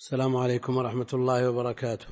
السلام عليكم ورحمة الله وبركاته.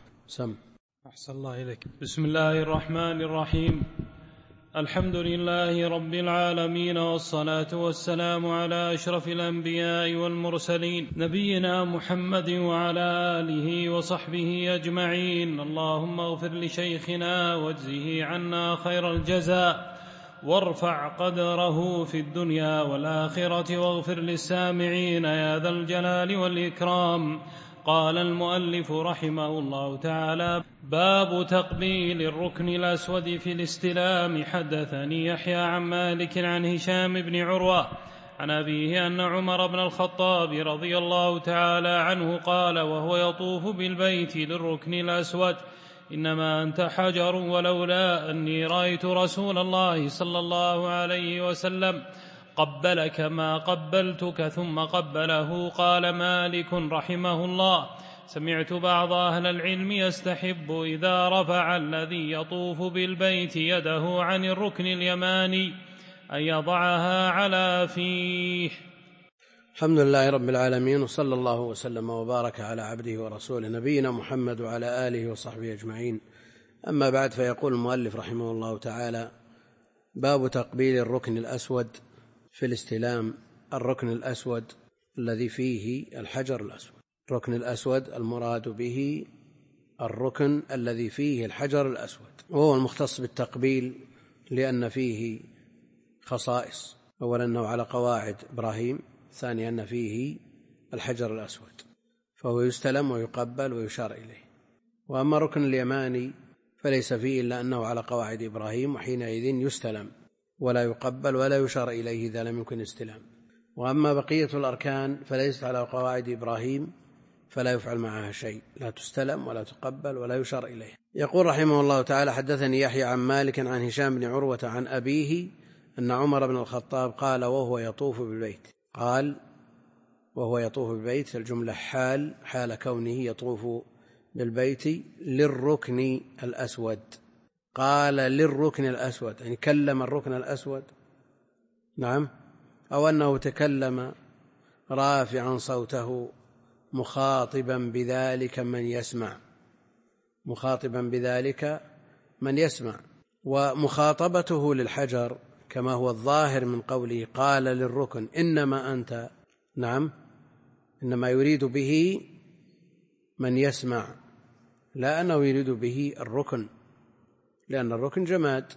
أحسن الله إليك. بسم الله الرحمن الرحيم. الحمد لله رب العالمين، والصلاة والسلام على أشرف الأنبياء والمرسلين، نبينا محمد وعلى آله وصحبه أجمعين. اللهم اغفر لشيخنا واجزه عنا خير الجزاء، وارفع قدره في الدنيا والآخرة، واغفر للسامعين يا ذا الجلال والإكرام. قال المؤلف رحمه الله تعالى: باب تقبيل الركن الأسود في الاستلام. حدثني يحيى عن مالك عن هشام بن عروة عن أبيه أن عمر بن الخطاب رضي الله تعالى عنه قال وهو يطوف بالبيت للركن الأسود: إنما أنت حجر، ولولا أني رأيت رسول الله صلى الله عليه وسلم قبلك ما قبلتك. ثم قبله. قال مالك رحمه الله: سمعت بعض أهل العلم يستحب إذا رفع الذي يطوف بالبيت يده عن الركن اليماني أن يضعها على فيه. الحمد لله رب العالمين، وصلى الله وسلم وبارك على عبده ورسوله نبينا محمد وعلى آله وصحبه أجمعين. أما بعد، فيقول المؤلف رحمه الله تعالى: باب تقبيل الركن الأسود في الاستلام. الركن الأسود الذي فيه الحجر الأسود. الركن الأسود المراد به الركن الذي فيه الحجر الأسود، وهو المختص بالتقبيل لأن فيه خصائص: أولا أنه على قواعد إبراهيم، ثانيا أن فيه الحجر الأسود، فهو يستلم ويقبل ويشار إليه. وأما الركن اليماني فليس فيه إلا أنه على قواعد إبراهيم، وحينئذ يستلم ولا يقبل ولا يشار إليه إذا لم يكن استلام. وأما بقية الأركان فليست على قواعد إبراهيم، فلا يفعل معها شيء، لا تستلم ولا تقبل ولا يشار إليه. يقول رحمه الله تعالى: حدثني يحيى عن مالك عن هشام بن عروة عن أبيه أن عمر بن الخطاب قال وهو يطوف بالبيت. قال وهو يطوف بالبيت، الجملة حال كونه يطوف بالبيت للركن الأسود. قال للركن الأسود، يعني كلم الركن الأسود، نعم، أو أنه تكلم رافعا صوته مخاطبا بذلك من يسمع، مخاطبا بذلك من يسمع. ومخاطبته للحجر كما هو الظاهر من قوله قال للركن إنما أنت، نعم، إنما يريد به من يسمع، لا أنه يريد به الركن، لأن الركن جماد.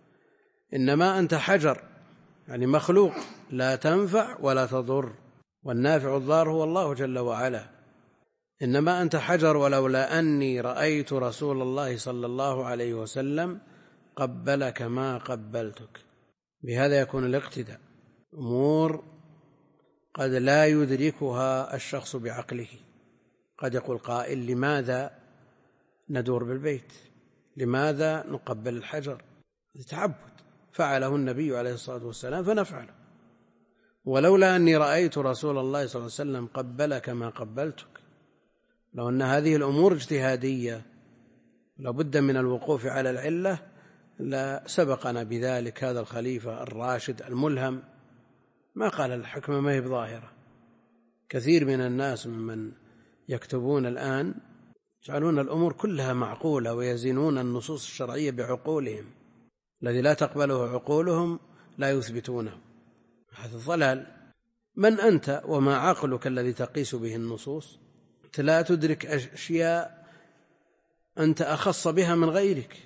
إنما أنت حجر، يعني مخلوق، لا تنفع ولا تضر، والنافع الضار هو الله جل وعلا. إنما أنت حجر، ولولا أني رأيت رسول الله صلى الله عليه وسلم قبلك ما قبلتك. بهذا يكون الاقتداء. أمور قد لا يدركها الشخص بعقله. قد يقول قائل: لماذا ندور بالبيت؟ لماذا نقبل الحجر؟ تعبد فعله النبي عليه الصلاة والسلام فنفعله. ولولا أني رأيت رسول الله صلى الله عليه وسلم قبلك ما قبلتك. لو أن هذه الأمور اجتهادية لابد من الوقوف على العلة لا سبقنا بذلك هذا الخليفة الراشد الملهم، ما قال الحكمة ما هي بظاهرة. كثير من الناس ممن يكتبون الآن يجعلون الأمور كلها معقولة، ويزنون النصوص الشرعية بعقولهم. الذي لا تقبله عقولهم لا يثبتونه. هذا ضلال. من أنت وما عقلك الذي تقيس به النصوص؟ أنت لا تدرك أشياء أنت أخص بها من غيرك.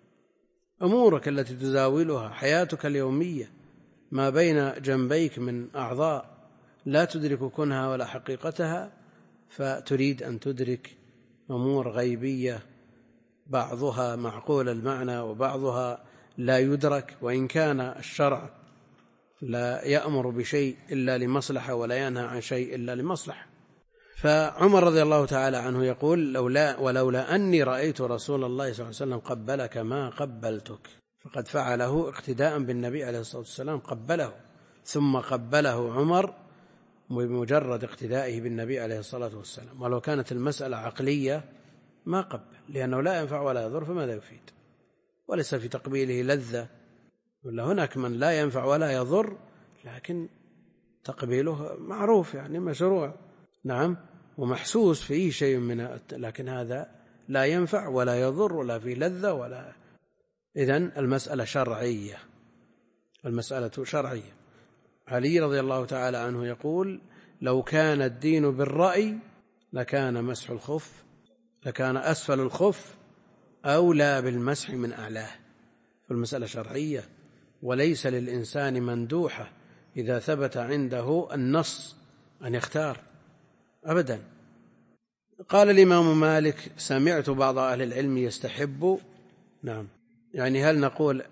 أمورك التي تزاولها، حياتك اليومية، ما بين جنبيك من أعضاء، لا تدرك كنها ولا حقيقتها، فتريد أن تدرك أمور غيبية بعضها معقول المعنى وبعضها لا يدرك. وإن كان الشرع لا يأمر بشيء إلا لمصلحة ولا ينهى عن شيء إلا لمصلحة. فعمر رضي الله تعالى عنه يقول: ولولا أني رأيت رسول الله صلى الله عليه وسلم قبلك ما قبلتك. فقد فعله اقتداء بالنبي عليه الصلاة والسلام، قبله، ثم قبله عمر بمجرد اقتدائه بالنبي عليه الصلاة والسلام. ولو كانت المسألة عقلية ما قبل، لأنه لا ينفع ولا يضر، فماذا يفيد؟ وليس في تقبيله لذة، ولا هناك من لا ينفع ولا يضر لكن تقبيله معروف، يعني مشروع، نعم، ومحسوس فيه شيء لكن هذا لا ينفع ولا يضر ولا فيه لذة ولا. إذن المسألة شرعية، المسألة شرعية. علي رضي الله تعالى عنه يقول: لو كان الدين بالرأي لكان مسح الخف، لكان أسفل الخف أولى بالمسح من أعلاه. فالمسألة شرعية، وليس للإنسان مندوحة إذا ثبت عنده النص أن يختار أبدا. قال الإمام مالك: سمعت بعض أهل العلم يستحب. نعم، يعني هل نقول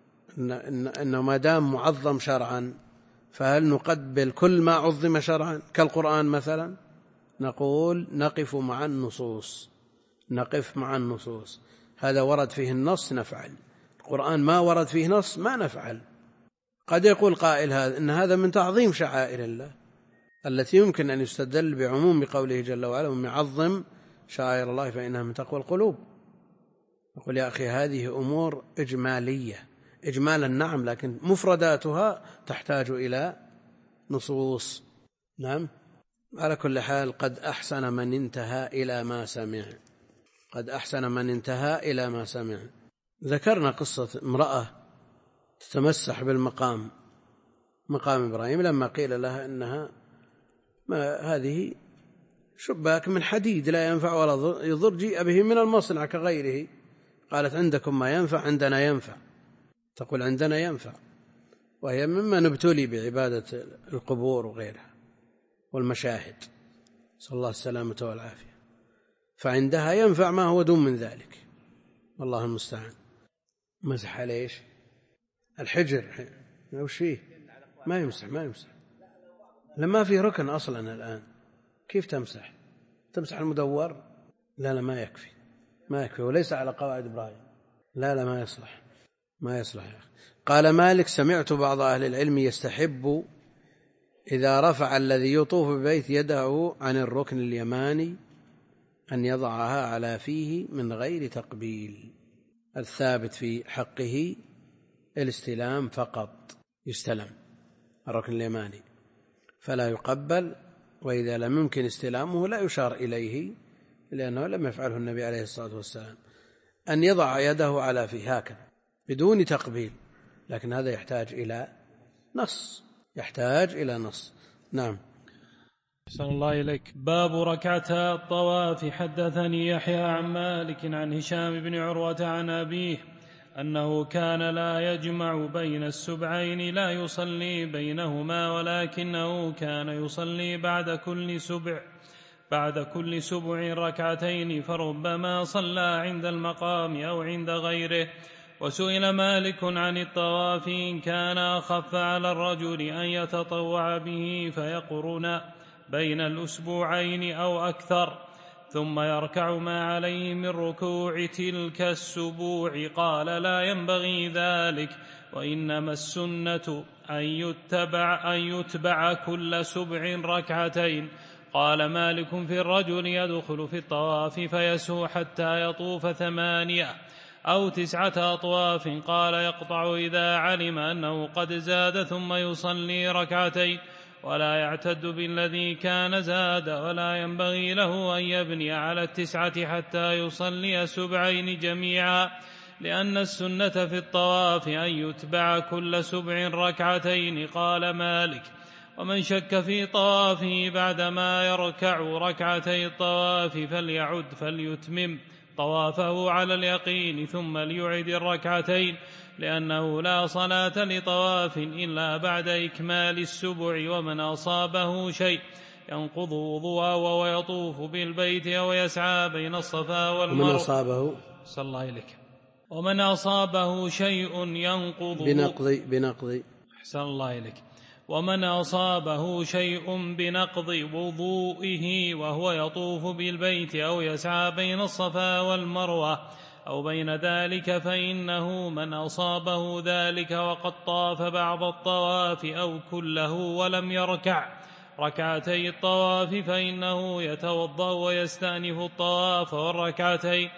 إنه ما دام معظم شرعا فهل نقبل كل ما عظم شرعا كالقرآن مثلا؟ نقول نقف مع النصوص، نقف مع النصوص. هذا ورد فيه النص نفعل، القرآن ما ورد فيه نص ما نفعل. قد يقول قائل إن هذا من تعظيم شعائر الله التي يمكن أن يستدل بعموم قوله جل وعلا: ومن يعظم شعائر الله فإنها من تقوى القلوب. أقول يا أخي هذه أمور إجمالية، إجمالا نعم، لكن مفرداتها تحتاج إلى نصوص. نعم. على كل حال قد أحسن من انتهى إلى ما سمع، قد أحسن من انتهى إلى ما سمع. ذكرنا قصة امرأة تتمسح بالمقام، مقام إبراهيم، لما قيل لها إنها هذه شباك من حديد لا ينفع ولا يضر، جيء به من المصنع كغيره. قالت: عندكم ما ينفع، عندنا ينفع. تقول عندنا ينفع، وهي مما نبتلي بعبادة القبور وغيرها والمشاهد، صلى الله السلامة والعافية. فعندها ينفع ما هو دون من ذلك، والله المستعان. مسح على إيش؟ الحجر وش فيه؟ ما يمسح، ما يمسح، لما فيه ركن أصلا الآن، كيف تمسح؟ تمسح المدور؟ لا ما يكفي، ما يكفي، وليس على قواعد إبراهيم. لا ما يصلح، ما يصلح يا أخي. قال مالك: سمعت بعض أهل العلم يستحب إذا رفع الذي يطوف ببيت يده عن الركن اليماني أن يضعها على فيه من غير تقبيل. الثابت في حقه الاستلام فقط، يستلم الركن اليماني فلا يقبل، وإذا لم يمكن استلامه لا يشار إليه، لأنه لم يفعله النبي عليه الصلاة والسلام، أن يضع يده على فيه هكذا بدون تقبيل. لكن هذا يحتاج إلى نص، يحتاج إلى نص. نعم. أحسن الله إليك. باب ركعتا الطواف. حدثني يحيى عن مالك عن هشام بن عروة عن أبيه أنه كان لا يجمع بين السبعين، لا يصلي بينهما، ولكنه كان يصلي بعد كل سبع ركعتين، فربما صلى عند المقام أو عند غيره. وسئل مالك عن الطواف إن كان أخف على الرجل أن يتطوع به فيقرن بين الأسبوعين أو أكثر، ثم يركع ما عليه من ركوع تلك السبوع. قال: لا ينبغي ذلك، وإنما السنة أن يتبع كل سبع ركعتين. قال مالك: في الرجل يدخل في الطواف فيسهو حتى يطوف 8 أو 9 أطواف. قال: يقطع إذا علم أنه قد زاد ثم يصلي ركعتين، ولا يعتد بالذي كان زاد، ولا ينبغي له أن يبني على 9 حتى يصلي 7 جميعا، لأن السنة في الطواف أن يتبع كل 7 ركعتين. قال مالك: ومن شك في طوافه بعدما يركع ركعتي الطواف فليعد فليتمم طوافه على اليقين ثم ليعد الركعتين، لأنه لا صلاة لطواف إلا بعد إكمال السبع. ومن أصابه شيء ينقض وضوءه وهو يطوف بالبيت أو يسعى بين الصفا والمروة. ومن أصابه شيء ينقض بنقض أحسن الله إليك. ومن أصابه شيء بنقض وضوئه وهو يطوف بالبيت أو يسعى بين الصفا والمروة أو بين ذلك، فإنه من أصابه ذلك وقد طاف بعض الطواف أو كله ولم يركع ركعتي الطواف فإنه يتوضأ ويستأنف الطواف والركعتين.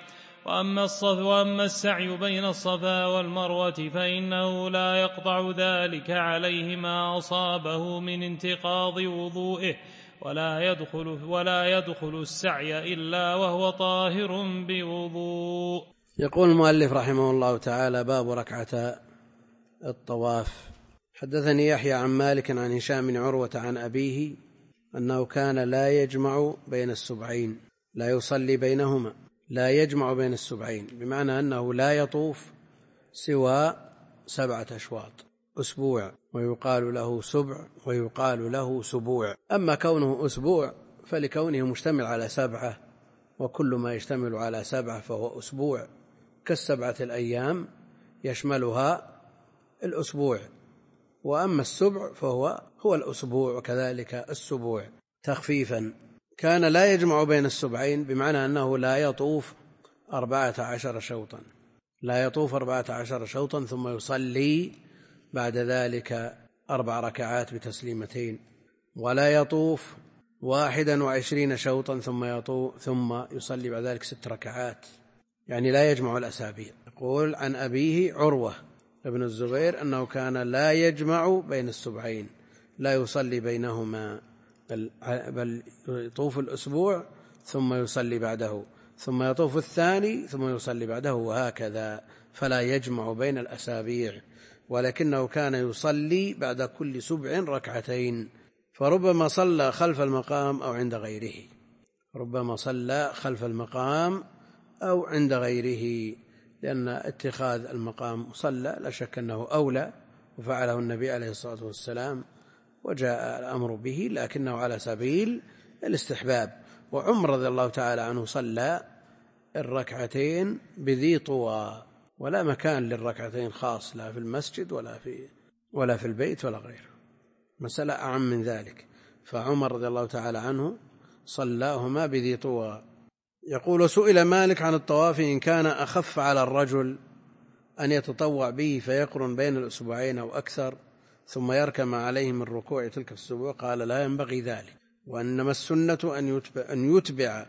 وأما السعي بين الصفا والمروة فإنه لا يقطع ذلك عليه ما أصابه من انتقاض وضوئه ولا يدخل السعي إلا وهو طاهر بوضوء. يقول المؤلف رحمه الله تعالى: باب ركعة الطواف. حدثني يحيى عن مالك عن هشام بن عروة عن أبيه أنه كان لا يجمع بين السبعين، لا يصلي بينهما، لا يجمع بين السبعين، بمعنى أنه لا يطوف سوى 7 أشواط، أسبوع، ويقال له سبع ويقال له سبوع. أما كونه أسبوع فلكونه مشتمل على 7، وكل ما يشتمل على 7 فهو أسبوع، كالسبعة الأيام يشملها الأسبوع. وأما السبع فهو الأسبوع، وكذلك السبوع تخفيفا. كان لا يجمع بين السبعين بمعنى أنه لا يطوف 14 شوطا، لا يطوف 14 شوطا ثم يصلي بعد ذلك 4 ركعات بتسليمتين، ولا يطوف 21 شوطا ثم يصلي بعد ذلك 6 ركعات، يعني لا يجمع الأسابيع. يقول عن أبيه عروة ابن الزبير أنه كان لا يجمع بين السبعين، لا يصلي بينهما، بل يطوف الأسبوع ثم يصلي بعده، ثم يطوف الثاني ثم يصلي بعده، وهكذا، فلا يجمع بين الأسابيع. ولكنه كان يصلي بعد كل 7 ركعتين، فربما صلى خلف المقام أو عند غيره، ربما صلى خلف المقام أو عند غيره، لأن اتخاذ المقام مصلى لا شك أنه أولى، وفعله النبي عليه الصلاة والسلام وجاء الأمر به، لكنه على سبيل الاستحباب. وعمر رضي الله تعالى عنه صلى الركعتين بذي طوى، ولا مكان للركعتين خاص، لا في المسجد ولا في البيت ولا غيره، مسألة أعم من ذلك. فعمر رضي الله تعالى عنه صلاهما بذي طوى. يقول: سئل مالك عن الطواف إن كان أخف على الرجل أن يتطوع به فيقرن بين الأسبوعين أو أكثر ثم يركم عليه من ركوع تلك الأسبوع، قال: لا ينبغي ذلك، وإنما السنة أن يتبع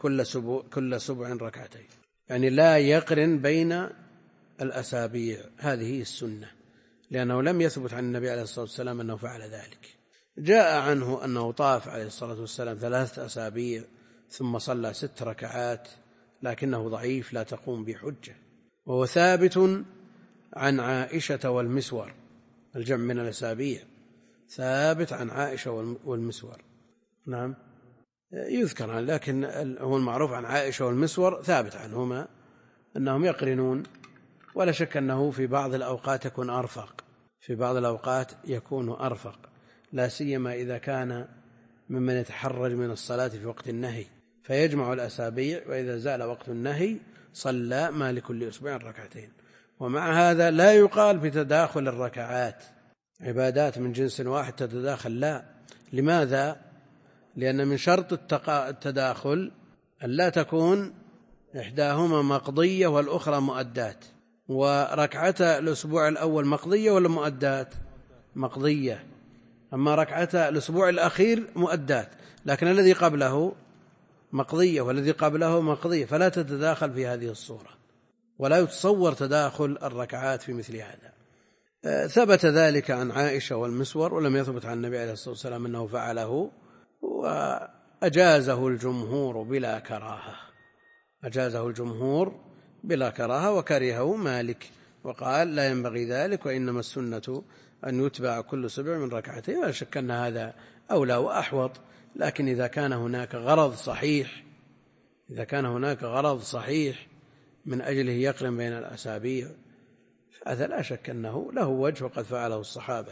كل سبع ركعتين، يعني لا يقرن بين الأسابيع، هذه السنة، لأنه لم يثبت عن النبي عليه الصلاة والسلام أنه فعل ذلك. جاء عنه أنه طاف عليه الصلاة والسلام 3 أسابيع ثم صلى 6 ركعات، لكنه ضعيف لا تقوم بحجة. وهو ثابت عن عائشة والمسور، الجمع من الأسابيع ثابت عن عائشة والمسور، نعم يذكر، لكن هو المعروف عن عائشة والمسور ثابت عنهما أنهم يقرنون، ولا شك أنه في بعض الأوقات يكون أرفق، في بعض الأوقات يكون أرفق، لا سيما إذا كان ممن يتحرج من الصلاة في وقت النهي فيجمع الأسابيع، وإذا زال وقت النهي صلى ما لكل أسبوع ركعتين. ومع هذا لا يقال بتداخل الركعات، عبادات من جنس واحد تتداخل، لا. لماذا؟ لأن من شرط التداخل أن لا تكون إحداهما مقضية والأخرى مؤدات. وركعتا الأسبوع الأول مقضية ولا مؤدات؟ مقضية. أما ركعتا الأسبوع الأخير مؤدات، لكن الذي قبله مقضية والذي قبله مقضية، فلا تتداخل في هذه الصورة، ولا يتصور تداخل الركعات في مثل هذا. ثبت ذلك عن عائشة والمسور، ولم يثبت عن النبي عليه الصلاة والسلام أنه فعله، وأجازه الجمهور بلا كراهة، أجازه الجمهور بلا كراهة، وكرهه مالك وقال لا ينبغي ذلك، وإنما السنة أن يتبع كل 7 من ركعتين. ولا شك أن هذا أولى وأحوط، لكن إذا كان هناك غرض صحيح، إذا كان هناك غرض صحيح من أجله يقرن بين الأسابيع، فهذا لا شك أنه له وجه، وقد فعله الصحابة.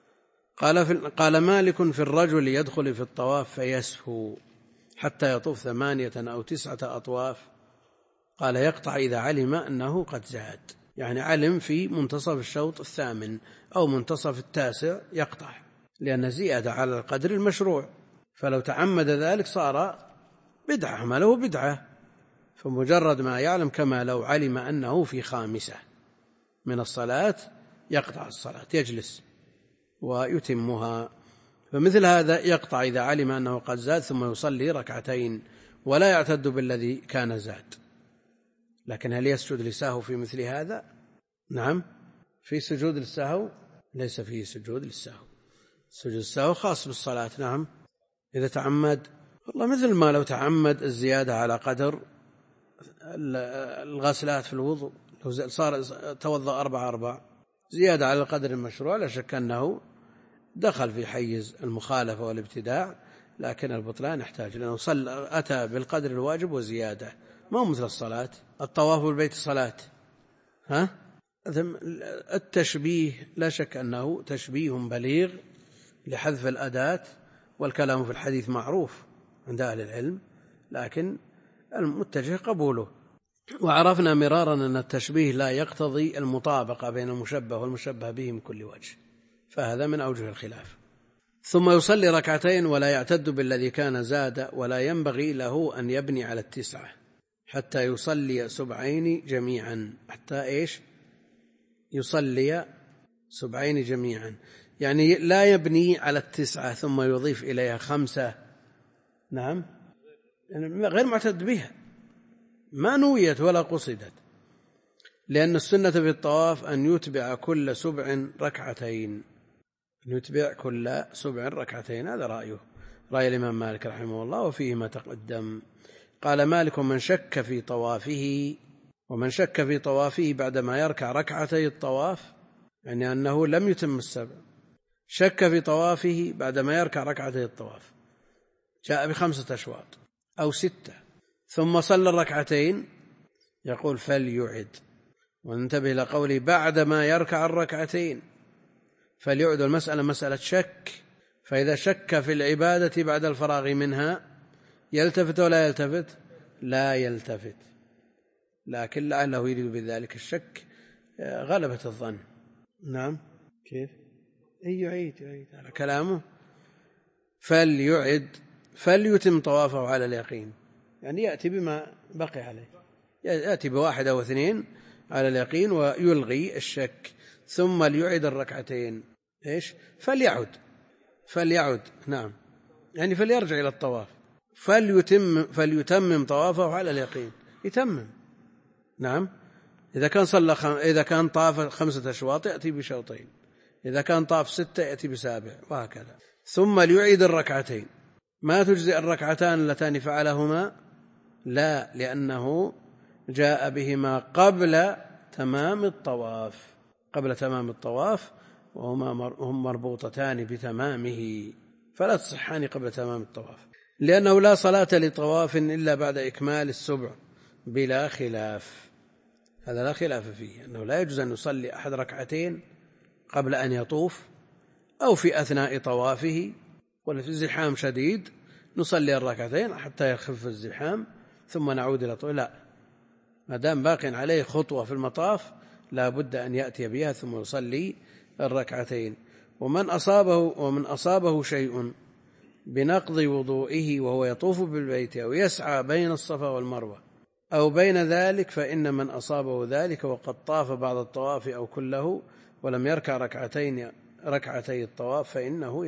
قال مالك: في الرجل يدخل في الطواف فيسهو حتى يطوف 8 أو 9 أطواف، قال: يقطع إذا علم أنه قد زاد، يعني علم في منتصف الشوط 8 أو منتصف 9 يقطع، لأن زيادة على القدر المشروع، فلو تعمد ذلك صار بدعة، عمله بدعة. فمجرد ما يعلم، كما لو علم أنه في 5 من الصلاة يقطع الصلاة، يجلس ويتمها. فمثل هذا يقطع إذا علم أنه قد زاد ثم يصلي 2 ركعتين، ولا يعتد بالذي كان زاد. لكن هل يسجد للسهو في مثل هذا؟ نعم، في سجود للسهو؟ ليس فيه سجود للسهو، سجود السهو خاص بالصلاة. نعم، إذا تعمد، والله مثل ما لو تعمد الزيادة على قدر الغسلات في الوضوء، لو صار توضأ 4 زيادة على القدر المشروع، لا شك أنه دخل في حيز المخالفة والابتداع، لكن البطلان يحتاج، لأنه أتى بالقدر الواجب وزيادة، ما هو مثل الصلاة. الطواف بالبيت صلاة، التشبيه لا شك أنه تشبيه بليغ لحذف الأداة، والكلام في الحديث معروف عند أهل العلم، لكن المتجه قبوله. وعرفنا مرارا أن التشبيه لا يقتضي المطابقة بين المشبه والمشبه به من كل وجه، فهذا من أوجه الخلاف. ثم يصلي 2 ولا يعتد بالذي كان زاد، ولا ينبغي له أن يبني على 9 حتى يصلي 7 جميعا. حتى إيش؟ يصلي 7 جميعا، يعني لا يبني على 9 ثم يضيف إليها 5. نعم، غير معتد بها، ما نويت ولا قصدت، لأن السنة في الطواف أن يتبع كل 7 ركعتين، يتبع كل 7 ركعتين. هذا رأيه، رأي الإمام مالك رحمه الله، وفيه ما تقدم. قال مالك: ومن شك في طوافه بعدما يركع 2 الطواف، يعني أنه لم يتم 7، شك في طوافه بعدما يركع 2 الطواف، جاء ب5 أشواط أو 6 ثم صلى 2، يقول فليعد. وانتبه إلى قولي بعدما يركع 2، فليعد. المسألة مسألة شك، فإذا شك في العبادة بعد الفراغ منها يلتفت ولا يلتفت؟ لا يلتفت، لكن لعله يريد بذلك الشك غلبة الظن. نعم، كيف؟ يعيد على كلامه، فليعد، فليتم طوافه على اليقين، يعني يأتي بما بقي عليه، يأتي ب1 أو 2 على اليقين ويلغي الشك، ثم ليعد 2. إيش؟ فليعد، نعم، يعني فليرجع إلى الطواف، فليتمم طوافه على اليقين، يتمم. نعم، إذا كان طاف 5 أشواط يأتي ب2، إذا كان طاف 6 يأتي ب7، وهكذا. ثم ليعيد 2. ما تجزئ 2 اللتان فعلهما؟ لا، لأنه جاء بهما قبل تمام الطواف، وهم مربوطتان بتمامه، فلا تصحان قبل تمام الطواف، لأنه لا صلاة لطواف إلا بعد إكمال 7 بلا خلاف. هذا لا خلاف فيه، أنه لا يجوز أن يصلي أحد 2 قبل أن يطوف، أو في أثناء طوافه، ولا في الزحام شديد نصلي 2 حتى يخف الزحام ثم نعود إلى طواف. لا، ما دام باق عليه خطوة في المطاف لا بد أن يأتي بها ثم يصلي 2. ومن أصابه شيء بنقض وضوئه وهو يطوف بالبيت أو يسعى بين الصفا والمروة أو بين ذلك، فإن من أصابه ذلك وقد طاف بعض الطواف أو كله ولم يركع 2 الطواف، فإنه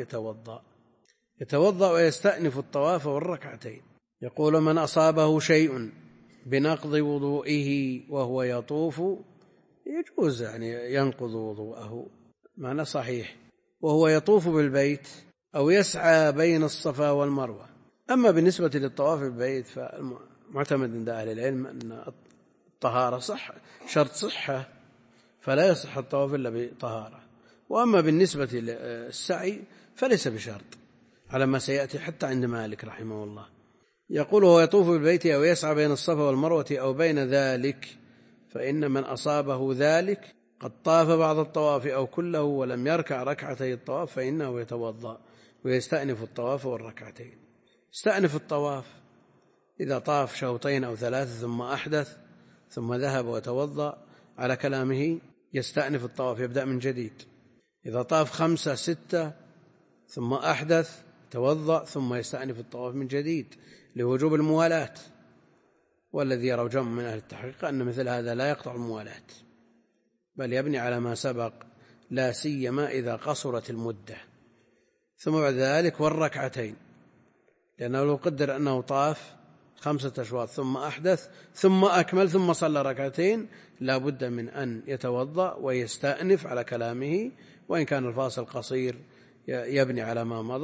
يتوضأ ويستأنف الطواف والركعتين. يقول: من أصابه شيء بنقض وضوئه وهو يطوف، يجوز يعني ينقض وضوءه، معنى صحيح، وهو يطوف بالبيت أو يسعى بين الصفا والمروة. أما بالنسبة للطواف بالبيت فمعتمد عند أهل العلم أن الطهارة شرط صحة، فلا يصح الطواف إلا بطهارة. وأما بالنسبة للسعي فليس بشرط، على ما سيأتي حتى عند مالك رحمه الله. يقول: هو يطوف بالبيت أو يسعى بين الصفا والمروة أو بين ذلك، فإن من أصابه ذلك قد طاف بعض الطواف أو كله ولم يركع 2 الطواف، فإنه يتوضأ ويستأنف الطواف والركعتين. استأنف الطواف إذا طاف 2 أو 3 ثم أحدث ثم ذهب وتوضأ، على كلامه يستأنف الطواف، يبدأ من جديد. إذا طاف 5 6 ثم أحدث توضأ ثم يستأنف الطواف من جديد لوجوب الموالاة. والذي يرى جمع من أهل التحقيق أن مثل هذا لا يقطع الموالاة، بل يبني على ما سبق، لا سيما إذا قصرت المدة. ثم بعد ذلك والركعتين، لأنه لو قدر أنه طاف 5 أشواط ثم أحدث ثم أكمل ثم صلى 2 لا بد من أن يتوضأ ويستأنف على كلامه، وإن كان الفاصل قصير يبني على ما مضى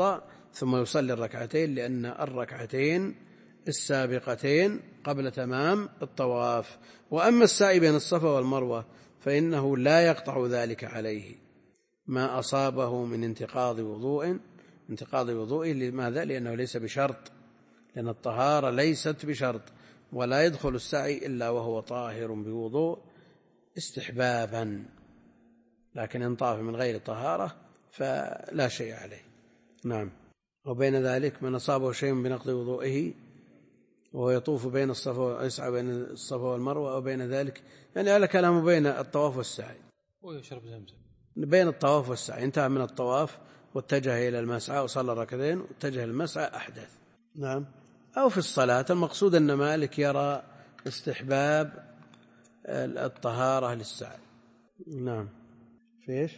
ثم يصلي الركعتين، لأن الركعتين السابقتين قبل تمام الطواف. وأما السعي بين الصفا والمروة فإنه لا يقطع ذلك عليه ما أصابه من انتقاض وضوءه. لماذا؟ لأنه ليس بشرط، لأن الطهارة ليست بشرط، ولا يدخل السعي إلا وهو طاهر بوضوء استحبابا، لكن إن طاف من غير طهارة فلا شيء عليه. نعم. وبين ذلك من أصابه شيء بنقض وضوئه وهو يطوف بين الصفا، يسعى بين الصفا والمروة، أو بين ذلك، يعني على كلامه بين الطواف والسعي، ويشرب زمزم بين الطواف والسعي، انتهى من الطواف واتجه إلى المسعى وصلى ركعتين واتجه المسعى أحدث. نعم. أو في الصلاة. المقصود أن مالك يرى استحباب الطهارة للسعي. نعم. فيش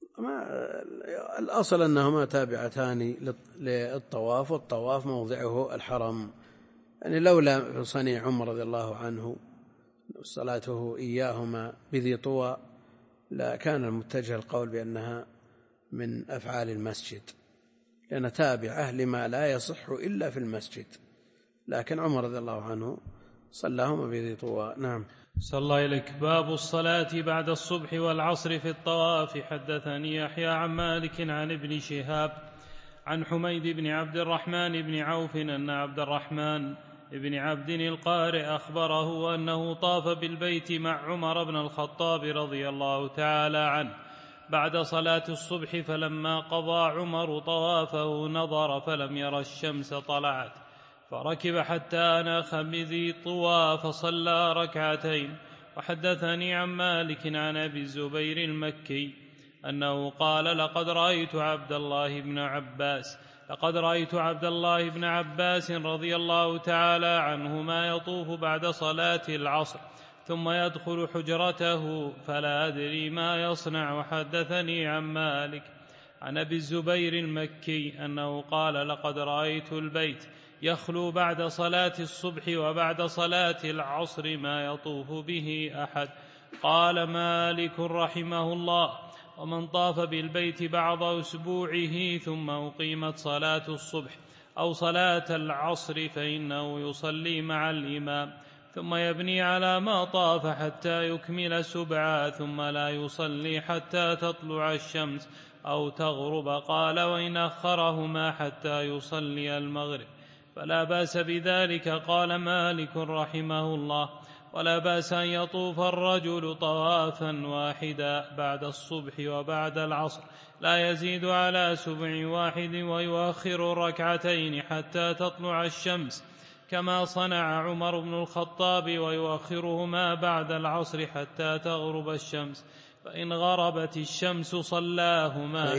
الأصل أنهما تابعتان للطواف، والطواف موضعه الحرم، يعني لولا صنيع عمر رضي الله عنه صلاته إياهما بذي طوى لا كان المتجه القول بأنها من أفعال المسجد، لأن تابعة لما لا يصح إلا في المسجد، لكن عمر رضي الله عنه صلاهما بذي طوى. نعم. صلى الله إليك. باب الصلاة بعد الصبح والعصر في الطواف. حدثني يحيى عن مالك عن ابن شهاب عن حميد بن عبد الرحمن بن عوف أن عبد الرحمن بن عبد القارئ أخبره أنه طاف بالبيت مع عمر بن الخطاب رضي الله تعالى عنه بعد صلاة الصبح، فلما قضى عمر طوافه نظر فلم ير الشمس طلعت، فركب حتى أناخ بذي طوى فصلى ركعتين. وحدثني عن مالك عن أبي الزبير المكي أنه قال لقد رأيت عبد الله بن عباس رضي الله تعالى عنهما يطوف بعد صلاة العصر ثم يدخل حجرته فلا أدري ما يصنع. وحدثني عن مالك عن أبي الزبير المكي أنه قال لقد رأيت البيت يخلو بعد صلاة الصبح وبعد صلاة العصر ما يطوف به أحد. قال مالك رحمه الله: ومن طاف بالبيت بعض أسبوعه ثم أقيمت صلاة الصبح أو صلاة العصر فإنه يصلي مع الإمام ثم يبني على ما طاف حتى يكمل سبعا ثم لا يصلي حتى تطلع الشمس أو تغرب. قال: وإن أخرهما حتى يصلي المغرب فلا بأس بذلك. قال مالك رحمه الله: ولا بأس أن يطوف الرجل طوافا واحدا بعد الصبح وبعد العصر لا يزيد على سبع واحد ويؤخر ركعتين حتى تطلع الشمس كما صنع عمر بن الخطاب، ويؤخرهما بعد العصر حتى تغرب الشمس، فإن غربت الشمس صلاهما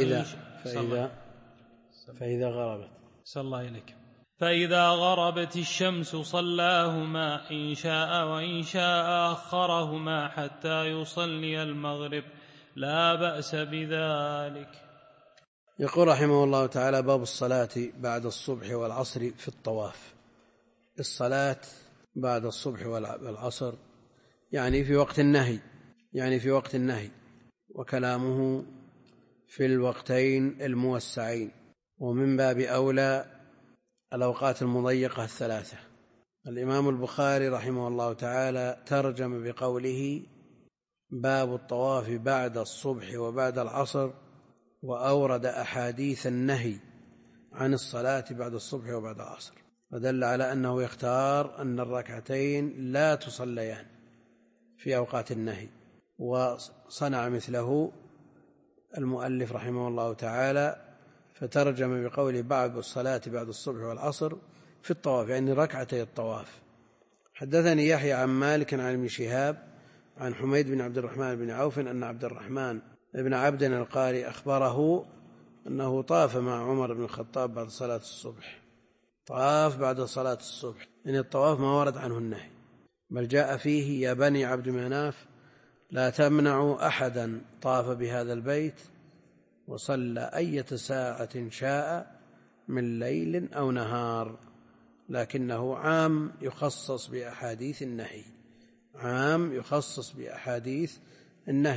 فإذا غربت الشمس صلاهما إن شاء، وإن شاء أخرهما حتى يصلي المغرب لا بأس بذلك. يقول رحمه الله تعالى: باب الصلاة بعد الصبح والعصر في الطواف. الصلاة بعد الصبح والعصر يعني في وقت النهي، وكلامه في الوقتين الموسعين، ومن باب أولى الأوقات المضيقة الثلاثة. الإمام البخاري رحمه الله تعالى ترجم بقوله: باب الطواف بعد الصبح وبعد العصر، وأورد أحاديث النهي عن الصلاة بعد الصبح وبعد العصر، ودل على أنه يختار أن الركعتين لا تصليان في أوقات النهي. وصنع مثله المؤلف رحمه الله تعالى فترجم بقوله: باب الصلاة بعد الصبح والعصر في الطواف، يعني ركعتي الطواف. حدثني يحيى عن مالك عن ابن شهاب عن حميد بن عبد الرحمن بن عوف أن عبد الرحمن بن عبد القارئ أخبره أنه طاف مع عمر بن الخطاب بعد صلاة الصبح. طاف بعد صلاة الصبح، يعني الطواف ما ورد عنه النهي، بل جاء فيه: يا بني عبد مناف لا تمنعوا أحدا طاف بهذا البيت وصلى أية ساعة شاء من ليل أو نهار. لكنه عام يخصص بأحاديث النهي،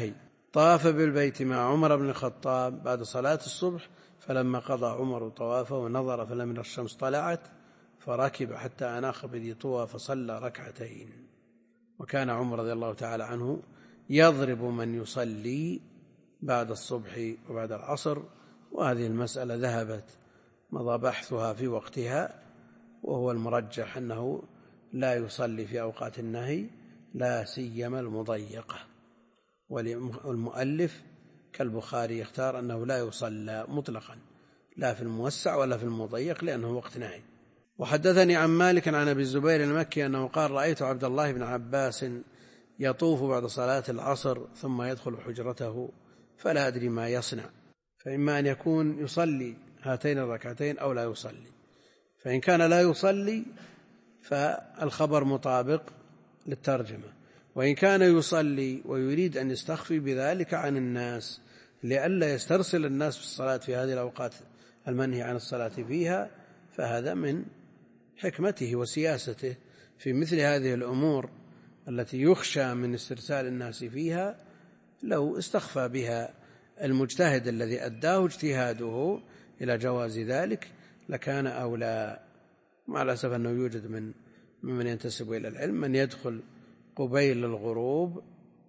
طاف بالبيت مع عمر بن الخطاب بعد صلاة الصبح، فلما قضى عمر طوافه ونظر فلم ير الشمس طلعت، فركب حتى أناخ بذي طوى فصلى ركعتين. وكان عمر رضي الله تعالى عنه يضرب من يصلي بعد الصبح وبعد العصر، وهذه المسألة ذهبت مضى بحثها في وقتها، وهو المرجح أنه لا يصلي في أوقات النهي، لا سيما المضيقة. والمؤلف كالبخاري يختار أنه لا يصلى مطلقا، لا في الموسع ولا في المضيق، لأنه وقت نهي. وحدثني عن مالك عن أبي الزبير المكي أنه قال: رأيت عبد الله بن عباس يطوف بعد صلاة العصر ثم يدخل حجرته فلا أدري ما يصنع، فإما أن يكون يصلي هاتين الركعتين أو لا يصلي، فإن كان لا يصلي فالخبر مطابق للترجمة، وإن كان يصلي ويريد أن يستخفي بذلك عن الناس لئلا يسترسل الناس في الصلاة في هذه الأوقات المنهي عن الصلاة فيها، فهذا من حكمته وسياسته في مثل هذه الأمور التي يخشى من استرسال الناس فيها. لو استخفى بها المجتهد الذي أداه اجتهاده إلى جواز ذلك لكان أولى. مع الأسف أنه يوجد ممن ينتسب إلى العلم من يدخل قبيل الغروب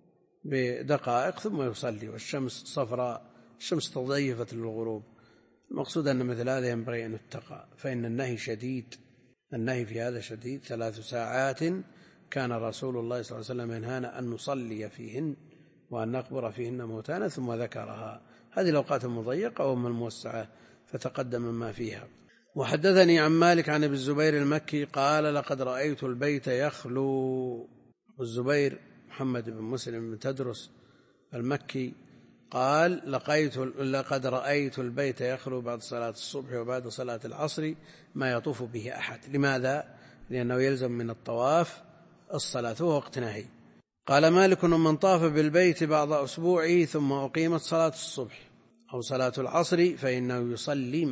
بدقائق ثم يصلي والشمس صفراء، الشمس تضيفت للغروب. المقصود أن مثل هذا ينبغي أن يتقى، فإن النهي شديد، النهي في هذا شديد. 3 ساعات كان رسول الله صلى الله عليه وسلم ينهانا أن نصلي فيهن وأن نقبر فيهن موتانا، ثم ذكرها. هذه الأوقات المضيقة وأما الموسعة فتقدم ما فيها. وحدثني عن مالك عن ابي الزبير المكي قال: لقد رأيت البيت يخلو. الزبير محمد بن مسلم بن تدرس المكي قال: لقد رأيت البيت يخلو بعد صلاة الصبح وبعد صلاة العصر ما يطوف به أحد. لماذا؟ لأنه يلزم من الطواف الصلاة وهو وقت نهي. قال مالك: من طاف بالبيت بعض أسبوعه ثم أقيمت صلاة الصبح أو صلاة العصر فإنه يصلي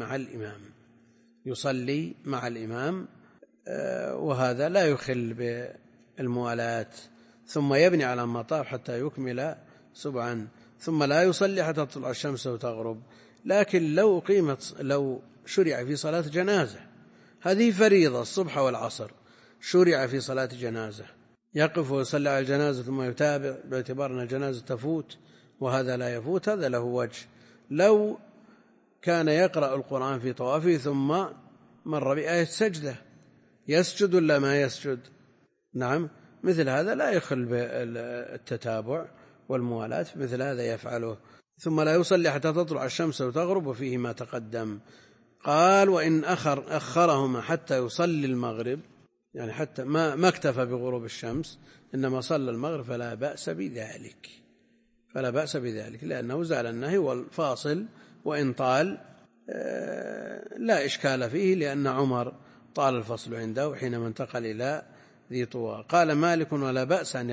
مع الإمام، وهذا لا يخل بالموالاة، ثم يبني على ما طاف حتى يكمل سبعا، ثم لا يصلي حتى تطلع الشمس وتغرب. لكن لو شرع في صلاة جنازة، هذه فريضة الصبح والعصر، شرع في صلاة جنازة يقف ويصلي على الجنازة ثم يتابع باعتبار أن الجنازة تفوت وهذا لا يفوت، هذا له وجه. لو كان يقرأ القرآن في طوافه ثم مر بآية سجدة، يسجد ولا ما يسجد؟ نعم، مثل هذا لا يخل بالتتابع والموالاة، مثل هذا يفعله. ثم لا يصلي حتى تطلع الشمس وتغرب، وفيه ما تقدم. قال: وإن أخرهما حتى يصلي المغرب، يعني حتى ما اكتفى بغروب الشمس إنما صلى المغرب، فلا بأس بذلك لأنه زال النهي، والفاصل وإن طال لا إشكال فيه، لأن عمر طال الفصل عنده حينما انتقل إلى ذي طوى. قال مالك: ولا بأس أن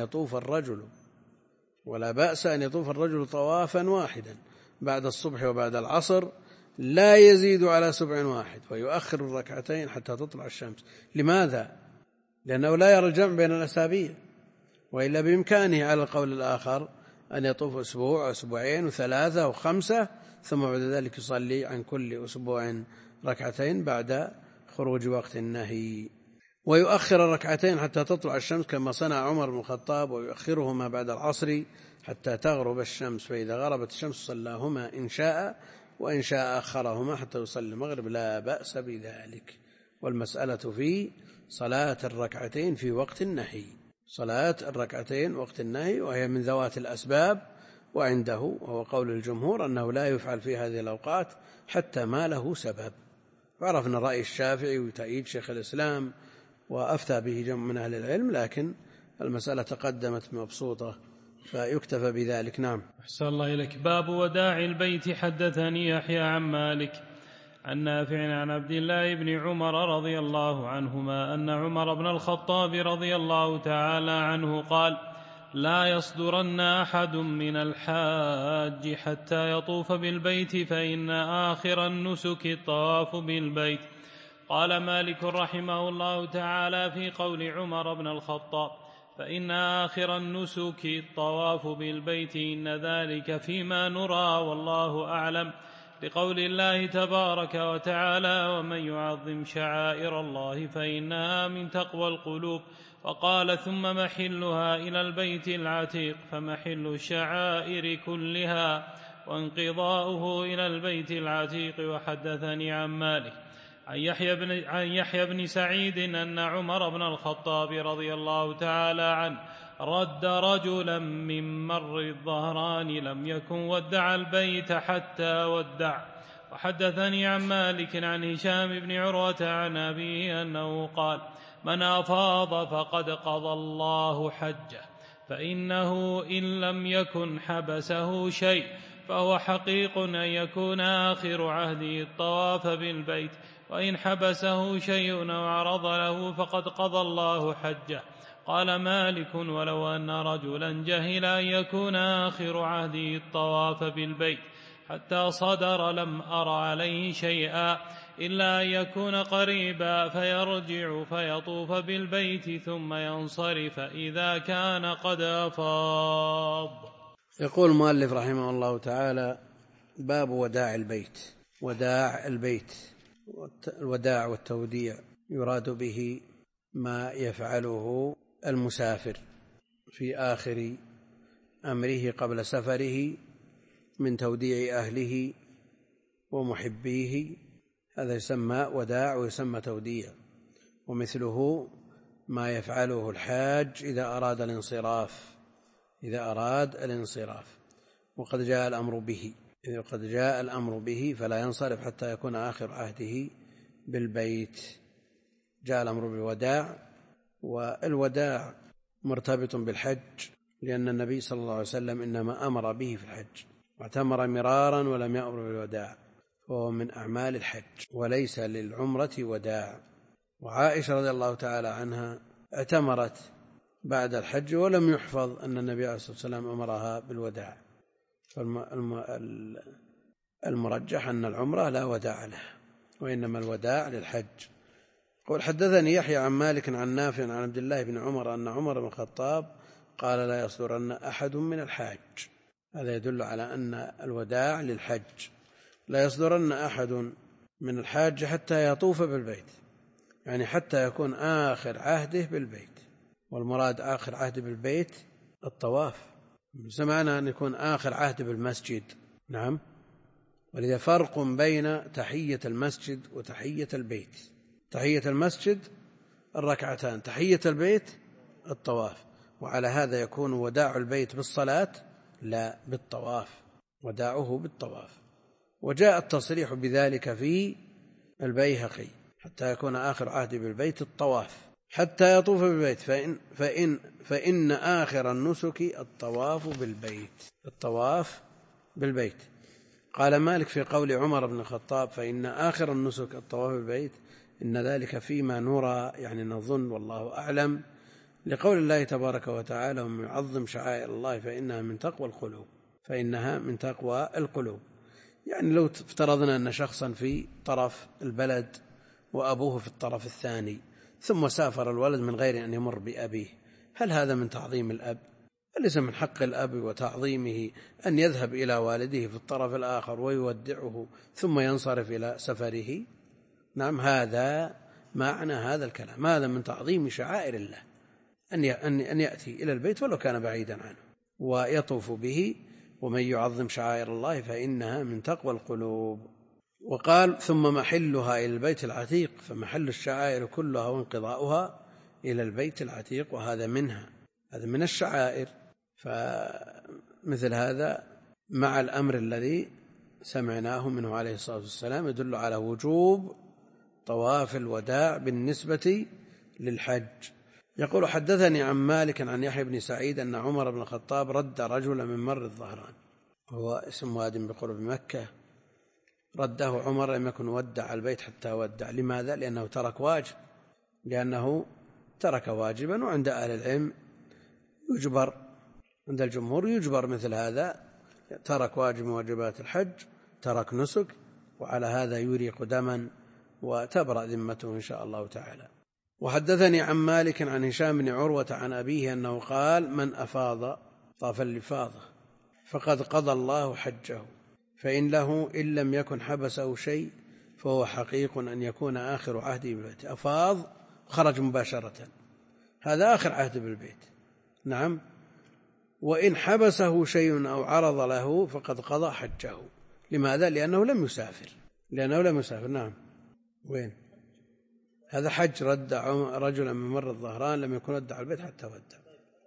يطوف الرجل طوافا واحدا بعد الصبح وبعد العصر لا يزيد على 7 واحد، ويؤخر الركعتين حتى تطلع الشمس. لماذا؟ لأنه لا يرى الجمع بين الأسابيع، وإلا بإمكانه على القول الآخر أن يطوف أسبوع أسبوعين و3 و5، ثم بعد ذلك يصلي عن كل أسبوع ركعتين بعد خروج وقت النهي، ويؤخر الركعتين حتى تطلع الشمس كما صنع عمر بن الخطاب، ويؤخرهما بعد العصر حتى تغرب الشمس، فإذا غربت الشمس صلاهما إن شاء، وإن شاء أخرهما حتى يصلي المغرب، لا بأس بذلك. والمسألة في صلاة الركعتين في وقت النهي، صلاة الركعتين وقت النهي، وهي من ذوات الأسباب، وعنده وهو قول الجمهور أنه لا يفعل في هذه الأوقات حتى ما له سبب. وعرفنا رأي الشافعي وتأييد شيخ الإسلام وأفتى به جمع من أهل العلم، لكن المسألة تقدمت مبسوطة فيكتفى بذلك. نعم. أحسن الله إليك. باب وداع البيت. حدثني يحيى عن مالك عن نافع عن عبد الله بن عمر رضي الله عنهما أن عمر بن الخطاب رضي الله تعالى عنه قال: لا يصدرن أحد من الحاج حتى يطوف بالبيت، فإن آخر النسك الطواف بالبيت. قال مالك رحمه الله تعالى في قول عمر بن الخطاب: فإن آخر النسك الطواف بالبيت إن ذلك فيما نرى والله أعلم، لقول الله تبارك وتعالى ومن يعظم شعائر الله فإنها من تقوى القلوب. وقال ثم محلها إلى البيت العتيق، فمحل الشعائر كلها وانقضاؤه إلى البيت العتيق. وحدثني عن مالك عن يحيى بن سعيد أن عمر بن الخطاب رضي الله تعالى عنه رد رجلا من مر الظهران لم يكن ودع البيت حتى ودع. وحدثني عن مالك عن هشام بن عروة عن أبيه أنه قال من أفاض فقد قضى الله حجه، فإنه إن لم يكن حبسه شيء فهو حقيق أن يكون آخر عهده الطواف بالبيت، وإن حبسه شيء أو عرض له فقد قضى الله حجه. قال مالك ولو أن رجلا جهل أن يكون آخر عهده الطواف بالبيت حتى صدر لم أر عليه شيئا إلا أن يكون قريبا، فيرجع فيطوف بالبيت ثم ينصرف إذا كان قد أفاض. يقول المؤلف رحمه الله تعالى: باب وداع البيت. وداع البيت، الوداع والتوديع يراد به ما يفعله المسافر في آخر أمره قبل سفره من توديع أهله ومحبيه، هذا يسمى وداع ويسمى توديع. ومثله ما يفعله الحاج إذا أراد الانصراف وقد جاء الأمر به فلا ينصرف حتى يكون آخر عهده بالبيت. جاء الأمر بالوداع، والوداع مرتبط بالحج، لأن النبي صلى الله عليه وسلم إنما أمر به في الحج، واعتمر مرارا ولم يأمر بالوداع، فهو من أعمال الحج وليس للعمرة وداع. وعائشة رضي الله تعالى عنها اعتمرت بعد الحج ولم يحفظ أن النبي عليه الصلاة والسلام أمرها بالوداع، فالمرجح أن العمرة لا وداع لها، وإنما الوداع للحج. قل حدثني يحيى عن مالك عن نافع عن عبد الله بن عمر أن عمر بن الخطاب قال لا يصدرن أحد من الحاج. هذا يدل على أن الوداع للحج، لا يصدرن أحد من الحاج حتى يطوف بالبيت، يعني حتى يكون آخر عهده بالبيت. والمراد آخر عهد بالبيت الطواف، سمعنا أن يكون آخر عهد بالمسجد. نعم، ولذا فرق بين تحية المسجد وتحية البيت. تحية المسجد الركعتان، تحية البيت الطواف. وعلى هذا يكون وداع البيت بالصلاة لا بالطواف، وداعه بالطواف. وجاء التصريح بذلك في البيهقي حتى يكون آخر عهد بالبيت الطواف حتى يطوف بالبيت، فإن آخر النسك الطواف بالبيت. قال مالك في قول عمر بن الخطاب فإن آخر النسك الطواف بالبيت إن ذلك فيما نرى، يعني نظن والله أعلم، لقول الله تبارك وتعالى ومن يعظم شعائر الله فإنها من تقوى القلوب. يعني لو افترضنا أن شخصا في طرف البلد وأبوه في الطرف الثاني، ثم سافر الولد من غير أن يمر بأبيه، هل هذا من تعظيم الأب؟ أليس من حق الأب وتعظيمه أن يذهب إلى والده في الطرف الآخر ويودعه ثم ينصرف إلى سفره؟ نعم، هذا معنى هذا الكلام، هذا من تعظيم شعائر الله أن يأتي إلى البيت ولو كان بعيدا عنه ويطوف به. ومن يعظم شعائر الله فإنها من تقوى القلوب. وقال ثم محلها إلى البيت العتيق، فمحل الشعائر كلها وانقضاؤها إلى البيت العتيق، وهذا منها، هذا من الشعائر. فمثل هذا مع الأمر الذي سمعناه منه عليه الصلاة والسلام يدل على وجوب طواف الوداع بالنسبة للحج. يقول حدثني عن مالك عن يحيى بن سعيد أن عمر بن الخطاب رد رجلا من مر الظهران، وهو اسم واد بقرب مكة، رده عمر لم يكن ودع البيت حتى ودع. لماذا؟ لأنه ترك واجبا، وعند أهل العلم يجبر، عند الجمهور يجبر مثل هذا، ترك واجب من واجبات الحج، ترك نسك، وعلى هذا يريق دما وتبرأ ذمته إن شاء الله تعالى. وحدثني عن مالك عن هشام بن عروة عن أبيه أنه قال: من أفاض طاف الإفاضة فقد قضى الله حجه، فإن له إن لم يكن حبسه شيء فهو حقيق أن يكون آخر عهده بالبيت. أفاض خرج مباشرة، هذا آخر عهد بالبيت. نعم. وإن حبسه شيء أو عرض له فقد قضى حجه. لماذا؟ لأنه لم يسافر. نعم. وين هذا حج؟ رد رجلا من مر الظهران لم يكن ودع البيت حتى ودع.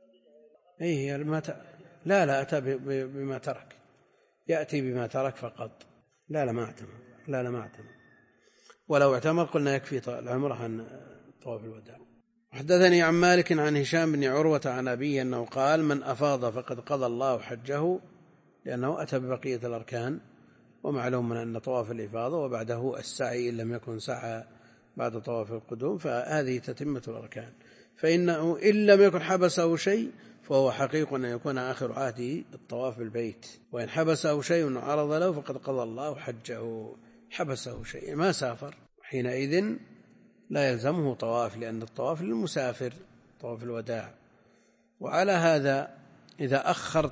لا أتى بما ترك، يأتي بما ترك فقط. لا ما اعتمر. ولو اعتمر قلنا يكفي العمرة عن طواف الوداع. حدثني عن مالك عن هشام بن عروة عن أبيه أنه قال: من أفاض فقد قضى الله حجه، لأنه أتى ببقية الأركان، ومعلوم أن طواف الإفاضة وبعده السعي إن لم يكن سعى بعد طواف القدوم، فهذه تتمة الأركان. فإنه إن لم يكن حبسه شيء فهو حقيق أن يكون آخر عهده الطواف بالبيت، وإن حبسه شيء عرض له فقد قضى الله حجه. حبسه شيء ما سافر، حينئذ لا يلزمه طواف، لأن الطواف للمسافر طواف الوداع. وعلى هذا إذا أخر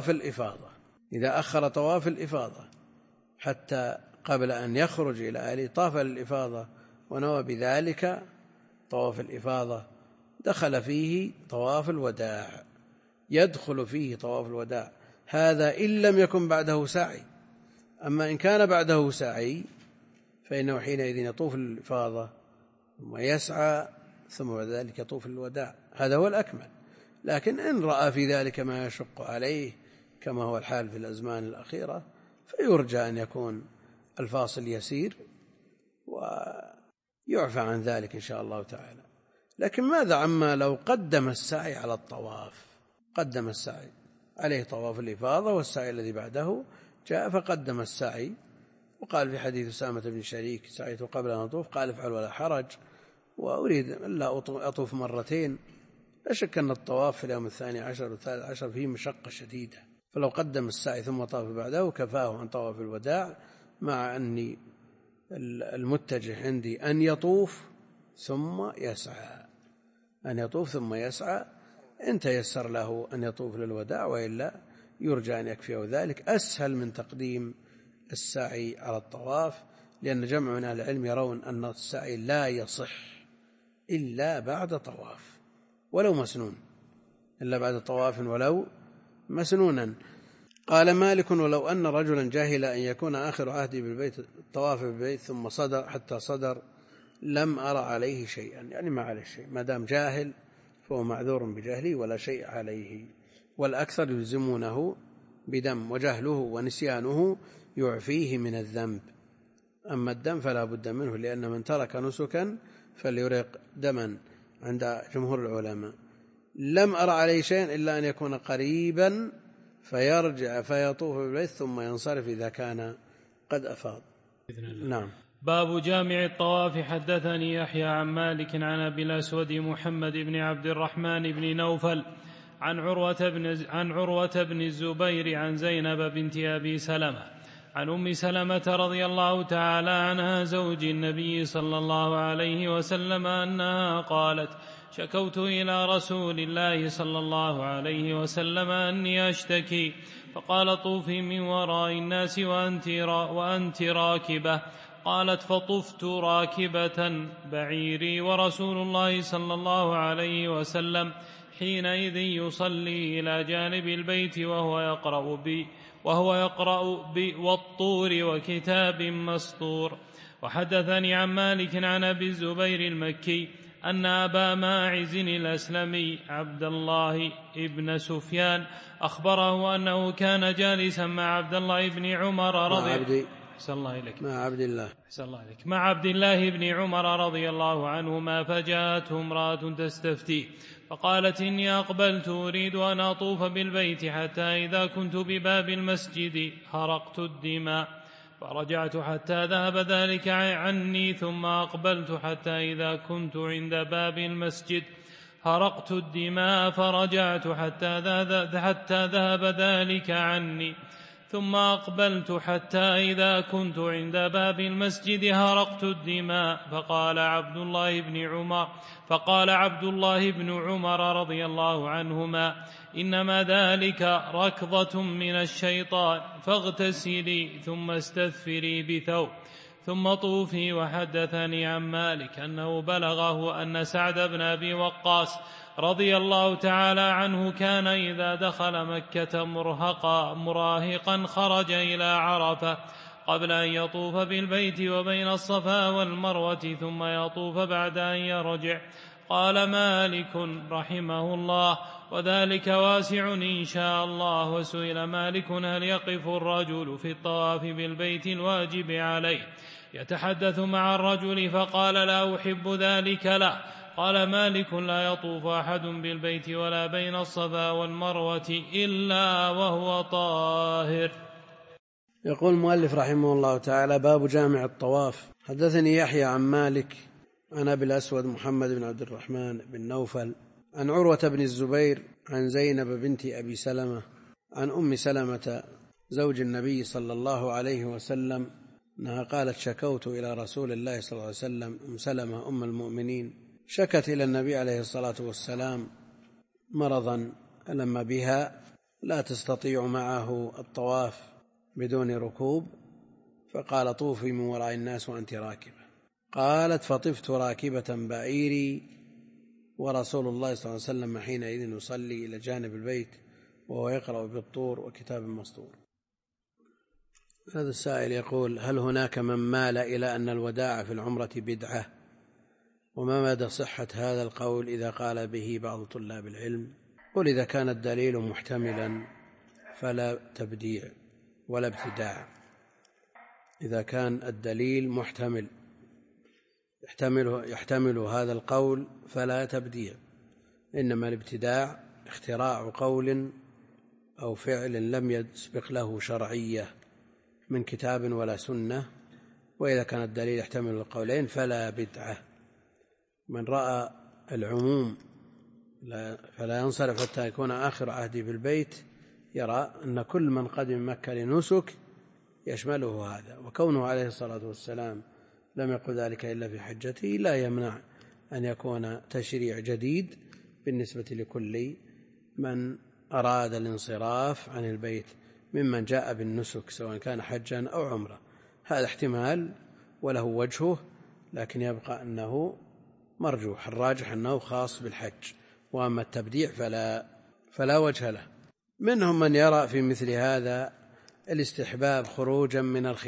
طواف الإفاضة حتى قبل أن يخرج إلى أهله طاف للإفاضة ونوى بذلك طواف الإفاضة، دخل فيه طواف الوداع، يدخل فيه طواف الوداع. هذا إن لم يكن بعده سعي. أما إن كان بعده سعي فإنه حينئذ يطوف الإفاضة ثم يسعى ثم بعد ذلك يطوف الوداع، هذا هو الأكمل. لكن إن رأى في ذلك ما يشق عليه كما هو الحال في الأزمان الأخيرة فيرجى أن يكون الفاصل يسير ويعفى عن ذلك إن شاء الله تعالى. لكن ماذا عما لو قدم السعي على الطواف؟ قدم السعي عليه طواف الإفاضة والسعي الذي بعده جاء فقدم السعي، وقال في حديث أسامة بن شريك: سعيت قبل أن أطوف، قال: افعل ولا حرج، وأريد ألا أطوف مرتين. لا شك أن الطواف في اليوم 12 و13 فيه مشقة شديدة، فلو قدم السعي ثم طاف بعده كفاه عن طواف الوداع، مع أني المتجه عندي أن يطوف ثم يسعى. إن تيسر له أن يطوف للوداع، وإلا يرجى أن يكفيه ذلك، أسهل من تقديم السعي على الطواف، لأن جمع من أهل العلم يرون أن السعي لا يصح إلا بعد طواف ولو مسنون، ولو مسنونا. قال مالك: ولو أن رجلا جاهل أن يكون آخر عهده بالبيت الطواف بالبيت ثم صدر لم أرى عليه شيئا، يعني ما عليه شيء، ما دام جاهل فهو معذور بجهله ولا شيء عليه، والأكثر يلزمونه بدم، وجهله ونسيانه يعفيه من الذنب. أما الدم فلا بد منه، لأن من ترك نسكا فليرق دما عند جمهور العلماء. لم أرى عليه شيئا إلا أن يكون قريبا فيرجع فيطوف بالبيت ثم ينصرف إذا كان قد أفاض. نعم. باب جامع الطواف. حدثني يحيى عن مالك عن أبي الأسود محمد بن عبد الرحمن بن نوفل عن عروة بن الزبير عن زينب بنت أبي سلمة عن أم سلمة رضي الله تعالى عنها زوج النبي صلى الله عليه وسلم أنها قالت: شكوت إلى رسول الله صلى الله عليه وسلم أني أشتكي، فقال: طوفي من وراء الناس وأنت راكبة. قالت: فطفت راكبة بعيري ورسول الله صلى الله عليه وسلم حينئذ يصلي إلى جانب البيت وهو يقرأ والطور وكتاب مسطور. وحدثني عن مالك عن أبي الزبير المكي أن أبا ماعز الأسلمي عبد الله بن سفيان أخبره أنه كان جالسا مع عبد الله بن عمر مع عبد الله بن عمر رضي الله عنهما، فجاءته امرأة تستفتيه فقالت: إني أقبلت أريد أن أطوف بالبيت حتى إذا كنت بباب المسجد هرقت الدماء، فرجعت حتى ذهب ذلك عني، ثم أقبلت حتى إذا كنت عند باب المسجد هرقت الدماء، فرجعت حتى ذهب ذلك عني، ثم أقبلت حتى إذا كنت عند باب المسجد هرقت الدماء. فقال عبد الله بن عمر رضي الله عنهما: إنما ذلك ركضة من الشيطان، فاغتسلي ثم استثفري بثوب ثم طوفي. وحدثني عن مالك أنه بلغه أن سعد بن أبي وقاص رضي الله تعالى عنه كان إذا دخل مكة مراهقا خرج إلى عرفة قبل أن يطوف بالبيت وبين الصفا والمروة ثم يطوف بعد أن يرجع. قال مالك رحمه الله: وذلك واسع إن شاء الله. وسئل مالك: هل يقف الرجل في الطواف بالبيت الواجب عليه يتحدث مع الرجل؟ فقال: لا أحب ذلك لا. قال مالك: لا يطوف أحد بالبيت ولا بين الصفا والمروة إلا وهو طاهر. يقول المؤلف رحمه الله تعالى: باب جامع الطواف. حدثني يحيى عن مالك عن أبي الأسود محمد بن عبد الرحمن بن نوفل عن عروة بن الزبير عن زينب بنت أبي سلمة عن أم سلمة زوج النبي صلى الله عليه وسلم أنها قالت: شكوت إلى رسول الله صلى الله عليه وسلم. أم سلمة أم المؤمنين شكت إلى النبي عليه الصلاة والسلام مرضا لما بها لا تستطيع معه الطواف بدون ركوب، فقال: طوفي من وراء الناس وأنت راكبة. قالت: فطفت راكبة بعيري ورسول الله صلى الله عليه وسلم حينئذ يصلي إلى جانب البيت وهو يقرأ بالطور وكتاب مسطور. هذا السائل يقول: هل هناك من مال إلى أن الوداع في العمرة بدعة؟ وما مدى صحة هذا القول إذا قال به بعض طلاب العلم؟ قل: إذا كان الدليل محتملا فلا تبديع ولا ابتداع. إذا كان الدليل محتمل يحتمل هذا القول فلا تبديع، إنما الابتداع اختراع قول أو فعل لم يسبق له شرعية من كتاب ولا سنة. وإذا كان الدليل يحتمل القولين فلا بدعة. من رأى العموم فلا ينصرف حتى يكون آخر عهدي بالبيت يرى أن كل من قدم مكة لنسك يشمله هذا، وكونه عليه الصلاة والسلام لم يقل ذلك إلا في حجته لا يمنع أن يكون تشريع جديد بالنسبة لكل من أراد الانصراف عن البيت ممن جاء بالنسك سواء كان حجا أو عمرة. هذا احتمال وله وجهه، لكن يبقى أنه مرجوح. الراجح أنه خاص بالحج، وأما التبديع فلا وجه له. منهم من يرى في مثل هذا الاستحباب خروجا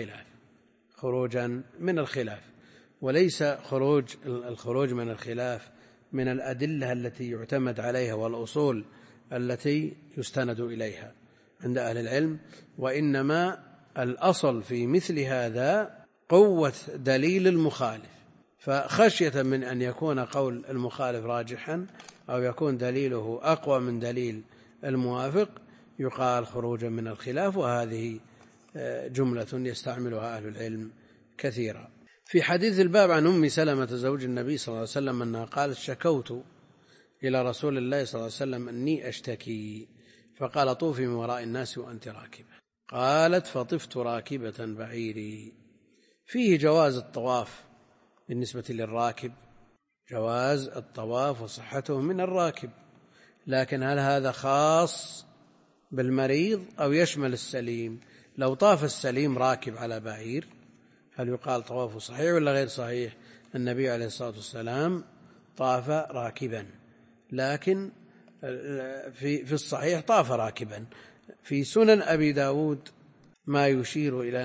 من الخلاف، وليس الخروج من الخلاف من الأدلة التي يعتمد عليها والأصول التي يستند إليها عند أهل العلم، وإنما الأصل في مثل هذا قوة دليل المخالف. فخشية من أن يكون قول المخالف راجحا أو يكون دليله أقوى من دليل الموافق يقال خروجا من الخلاف، وهذه جملة يستعملها أهل العلم كثيرا. في حديث الباب عن أم سلمة زوج النبي صلى الله عليه وسلم أنها قالت: شكوت إلى رسول الله صلى الله عليه وسلم أني أشتكي، فقال: طوفي من وراء الناس وأنت راكبة. قالت: فطفت راكبة بعيري. فيه جواز الطواف بالنسبة للراكب، جواز الطواف وصحته من الراكب، لكن هل هذا خاص بالمريض أو يشمل السليم؟ لو طاف السليم راكب على بعير هل يقال طوافه صحيح ولا غير صحيح؟ النبي عليه الصلاة والسلام طاف راكبا، لكن في الصحيح طاف راكبا. في سنن أبي داود ما يشير إلى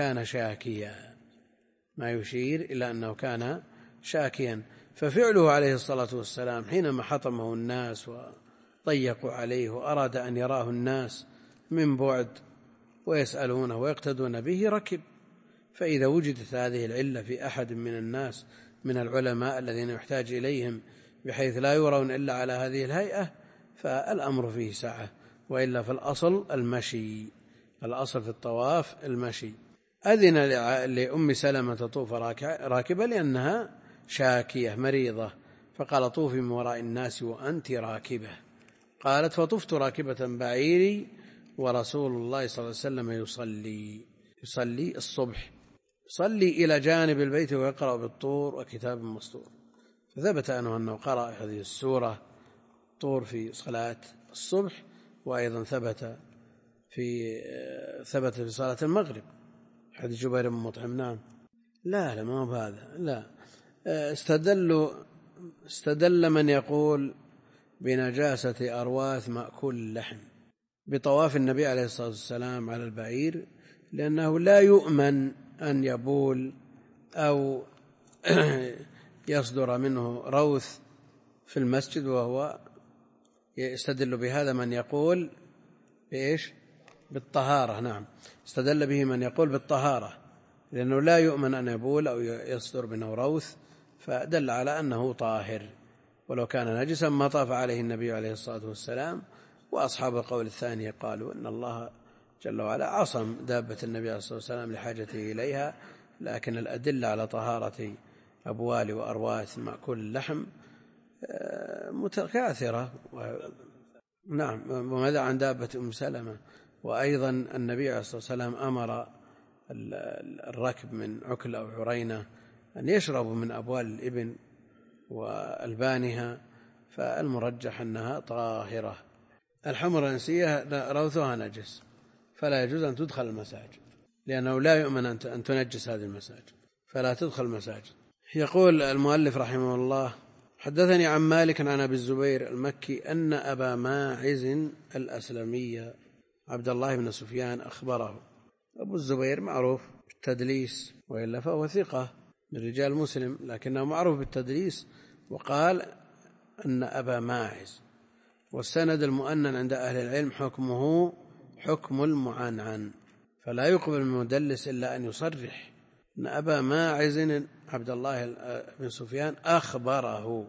أنه كان شاكيا، ففعله عليه الصلاة والسلام حينما حطمه الناس وضيقوا عليه وأراد أن يراه الناس من بعد ويسألونه ويقتدون به ركب. فإذا وجدت هذه العلة في أحد من الناس من العلماء الذين يحتاج إليهم بحيث لا يرون إلا على هذه الهيئة فالأمر فيه سعة، وإلا فالأصل المشي، الأصل في الطواف المشي. أذن لأم سلمة تطوف راكبة لأنها شاكية مريضة، فقال: طوفي من وراء الناس وأنت راكبة. قالت: فطفت راكبة بعيري ورسول الله صلى الله عليه وسلم يصلي الصبح، يصلي إلى جانب البيت ويقرأ بالطور وكتاب مسطور. فثبت أنه قرأ هذه السورة طور في صلاة الصبح، وأيضا ثبت في صلاة المغرب حديث جبير بن مطعم. نعم. لا ما هو هذا، لا. استدل من يقول بنجاسة أرواث مأكول اللحم بطواف النبي عليه الصلاة والسلام على البعير، لأنه لا يؤمن أن يبول أو يصدر منه روث في المسجد، وهو يستدل بهذا من يقول بإيش؟ بالطهارة. نعم، استدل به من يقول بالطهارة، لأنه لا يؤمن أن يبول أو يصدر منه روث، فدل على أنه طاهر. ولو كان نجسا ما طاف عليه النبي عليه الصلاة والسلام. وأصحاب القول الثاني قالوا إن الله جل وعلا عصم دابة النبي عليه الصلاة والسلام لحاجته إليها، لكن الأدلة على طهارة أبوال وأرواث مأكول اللحم متكاثرة. نعم، وماذا عن دابة أم سلمة؟ وأيضا النبي عليه الصلاة والسلام أمر الركب من عكل أو عرينة أن يشربوا من أبوال الإبن وألبانها، فالمرجح أنها طاهرة. الحمر الإنسية روثها نجس، فلا يجوز أن تدخل المساجد، لأنه لا يؤمن أن تنجس هذه المساجد، فلا تدخل المساجد. يقول المؤلف رحمه الله: حدثني عن مالك عن أبي الزبير المكي أن أبا ماعز الأسلمي عبد الله بن سفيان أخبره. أبو الزبير معروف بالتدليس، وإلا فهو ثقة من رجال مسلم، لكنه معروف بالتدليس. وقال أن أبا ماعز، والسند المؤنن عند أهل العلم حكمه حكم المعنعن، فلا يقبل من المدلس إلا أن يصرح أن أبا ماعز عبد الله بن سفيان أخبره،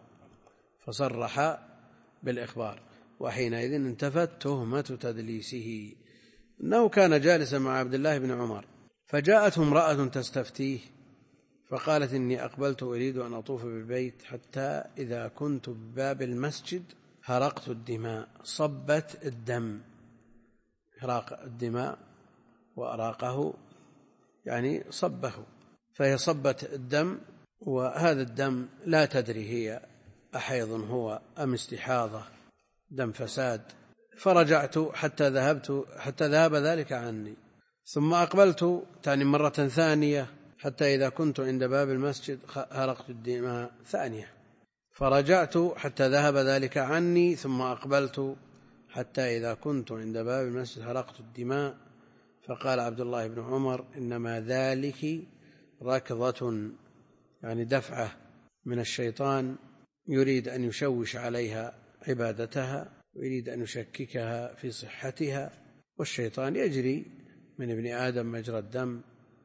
فصرح بالإخبار، وحينئذ انتفت تهمة تدليسه. إنه كان جالسا مع عبد الله بن عمر، فجاءته امرأة تستفتيه، فقالت: إني أقبلت أريد أن أطوف بالبيت، حتى إذا كنت بباب المسجد هرقت الدماء، صبت الدم، هراق الدماء وأراقه يعني صبه، فهي صبت الدم، وهذا الدم لا تدري هي أحيض هو أم استحاضة، دم فساد. فرجعت حتى ذهب ذلك عني، ثم أقبلت تعني مرة ثانية، حتى إذا كنت عند باب المسجد هرقت الدماء ثانية. فرجعت حتى ذهب ذلك عني، ثم أقبلت حتى إذا كنت عند باب المسجد هرقت الدماء. فقال عبد الله بن عمر: إنما ذلك ركضة، يعني دفعة من الشيطان، يريد أن يشوش عليها عبادتها، ويريد أن يشككها في صحتها. والشيطان يجري من ابن آدم مجرى الدم،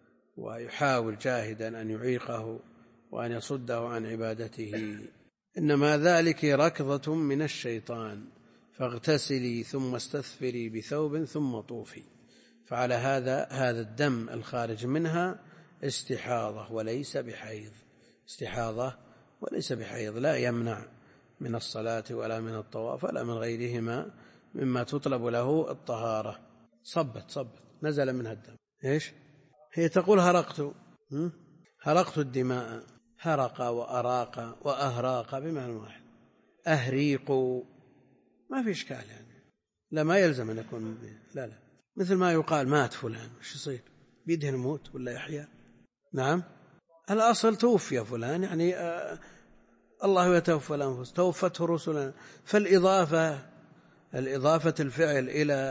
ويحاول جاهدا أن يعيقه وأن يصده عن عبادته. إنما ذلك ركضة من الشيطان، فاغتسلي ثم استثفري بثوب ثم طوفي. فعلى هذا الدم الخارج منها استحاضة وليس بحيض، استحاضة وليس بحيض، لا يمنع من الصلاة ولا من الطواف ولا من غيرهما مما تطلب له الطهارة. صبت نزل منها الدم. إيش هي تقول؟ هرقت الدماء، هرق وأراق وأهراق بمعنى واحد. أهريق ما في إشكال، يعني لا ما يلزم أن يكون لا مثل ما يقال مات فلان، وش يصير؟ بيده الموت ولا يحيا؟ نعم، الأصل توفي فلان، يعني الله يتوفى الأنفس توفته رسلنا. فالإضافة الفعل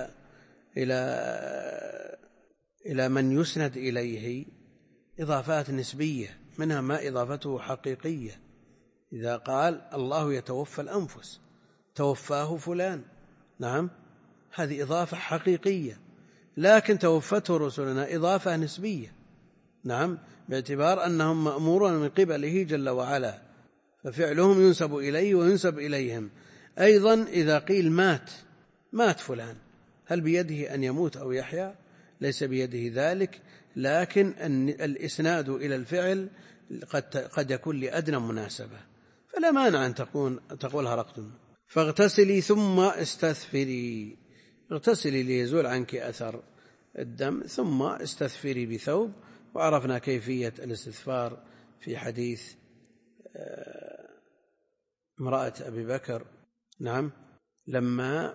إلى من يسند إليه إضافات نسبية، منها ما إضافته حقيقية. إذا قال الله يتوفى الأنفس توفاه فلان، نعم، هذه إضافة حقيقية. لكن توفته رسلنا إضافة نسبية، نعم، باعتبار أنهم مأمورون من قبله جل وعلا، ففعلهم ينسب إليه وينسب إليهم. أيضا إذا قيل مات فلان، هل بيده أن يموت أو يحيا؟ ليس بيده ذلك، لكن الإسناد إلى الفعل قد يكون لأدنى مناسبة، فلا مانع أن تقول هرقتم. فاغتسلي ثم استثفري، اغتسلي ليزول عنك أثر الدم ثم استثفري بثوب. وعرفنا كيفية الاستثفار في حديث امرأة أبي بكر، نعم، لما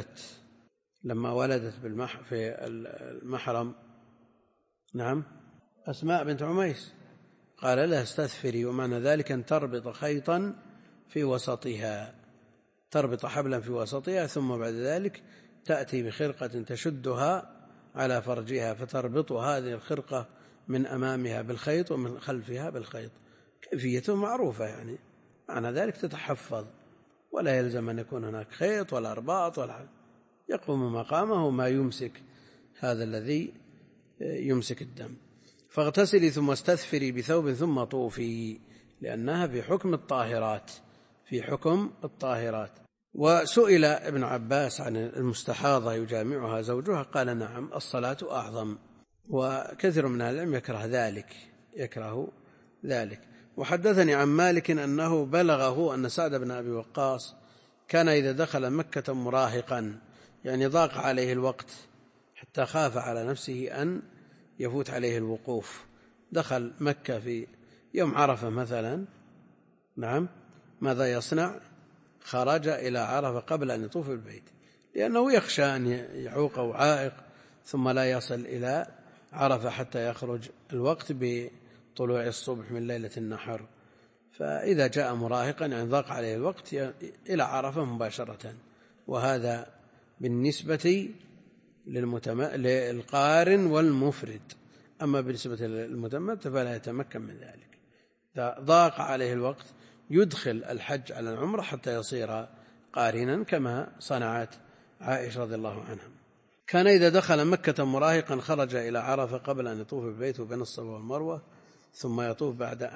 ولدت في المحرم، نعم، أسماء بنت عميس، قال لها استثفري، ومعنى ذلك أن تربط خيطا في وسطها، تربط حبلا في وسطها، ثم بعد ذلك تأتي بخرقة تشدها على فرجها، فتربط هذه الخرقة من أمامها بالخيط ومن خلفها بالخيط. كيفيته معروفة، يعني معنى ذلك تتحفظ، ولا يلزم أن يكون هناك خيط ولا أرباط، ولا يقوم مقامه ما يمسك هذا الذي يمسك الدم. فاغتسلي ثم استثفري بثوب ثم طوفي، لأنها في حكم الطاهرات. وسئل ابن عباس عن المستحاضة يجامعها زوجها، قال نعم، الصلاة أعظم. وكثير من أهل العلم يكره ذلك. وحدثني عن مالك أنه بلغه أن سعد بن أبي وقاص كان إذا دخل مكة مراهقا، يعني ضاق عليه الوقت حتى خاف على نفسه أن يفوت عليه الوقوف، دخل مكة في يوم عرفة مثلا، نعم، ماذا يصنع؟ خرج إلى عرفة قبل أن يطوف البيت، لأنه يخشى أن يعوقه عائق ثم لا يصل إلى عرفة حتى يخرج الوقت بطلوع الصبح من ليلة النحر. فإذا جاء مراهقا يعني ضاق عليه الوقت إلى عرفة مباشرة. وهذا بالنسبة للقارن والمفرد. أما بالنسبة للمتمتع فلا يتمكن من ذلك، إذا ضاق عليه الوقت يدخل الحج على العمرة حتى يصير قارنا، كما صنعت عائشة رضي الله عنها. كان إذا دخل مكة مراهقا خرج إلى عرفة قبل أن يطوف البيت بين الصفا والمروة، ثم يطوف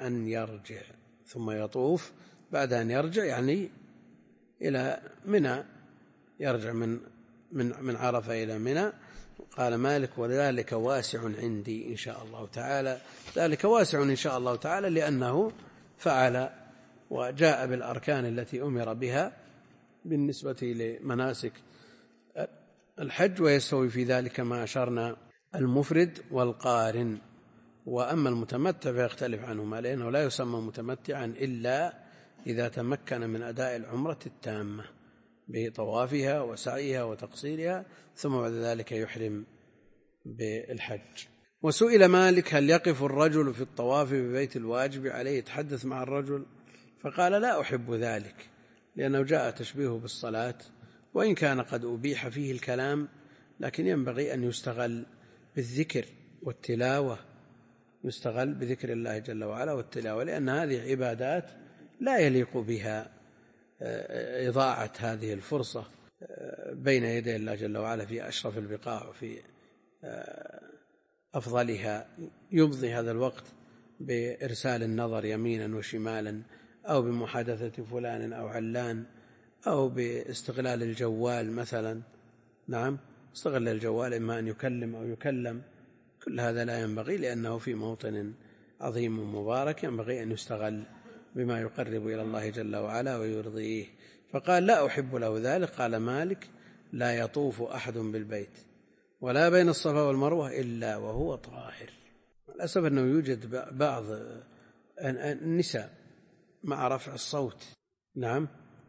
بعد أن يرجع يعني إلى منى، يرجع من عرفة إلى منى. قال مالك وذلك واسع عندي إن شاء الله تعالى، ذلك واسع إن شاء الله تعالى، لأنه فعل وجاء بالأركان التي أمر بها بالنسبة لمناسك الحج، ويستوي في ذلك ما أشرنا المفرد والقارن. وأما المتمتع فيختلف عنهما، لأنه لا يسمى متمتعا إلا إذا تمكن من أداء العمرة التامة بطوافها وسعيها وتقصيرها، ثم بعد ذلك يحرم بالحج. وسئل مالك هل يقف الرجل في الطواف ببيت الواجب عليه يتحدث مع الرجل؟ فقال لا أحب ذلك، لأنه جاء تشبيهه بالصلاة، وإن كان قد أبيح فيه الكلام، لكن ينبغي أن يستغل بالذكر والتلاوة، يستغل بذكر الله جل وعلا والتلاوة، لأن هذه عبادات لا يليق بها إضاعة هذه الفرصة بين يدي الله جل وعلا في أشرف البقاع وفي أفضلها. يمضي هذا الوقت بإرسال النظر يمينا وشمالا، أو بمحادثة فلان أو علان، أو باستغلال الجوال مثلا، نعم، استغل الجوال إما أن يكلم أو يكلم، كل هذا لا ينبغي، لأنه في موطن عظيم مبارك ينبغي أن يستغل بما يقرب إلى الله جل وعلا ويرضيه. فقال لا أحب له ذلك. قال مالك لا يطوف أحد بالبيت ولا بين الصفا والمروة إلا وهو طاهر. للأسف أنه يوجد بعض النساء مع رفع الصوت، نعم،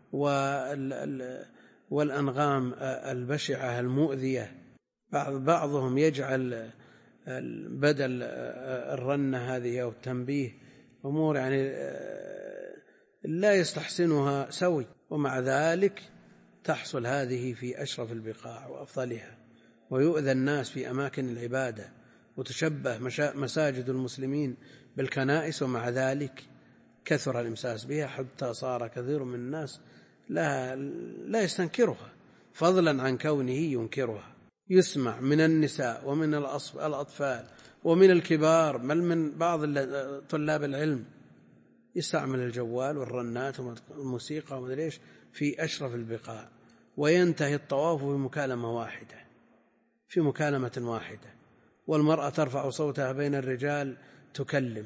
والأنغام البشعة المؤذية، بعضهم يجعل بدل الرنة هذه أو التنبيه أمور يعني لا يستحسنها سوي، ومع ذلك تحصل هذه في أشرف البقاع وأفضلها، ويؤذى الناس في أماكن العبادة، وتشبه مساجد المسلمين بالكنائس، ومع ذلك كثر الإمساس بها حتى صار كثير من الناس لا يستنكرها، فضلا عن كونه ينكرها. يسمع من النساء ومن الأطفال ومن الكبار، بل من بعض طلاب العلم يستعمل الجوال والرنات والموسيقى وما أدري إيش في أشرف البقاع، وينتهي الطواف في مكالمة واحدة، والمرأة ترفع صوتها بين الرجال تكلم.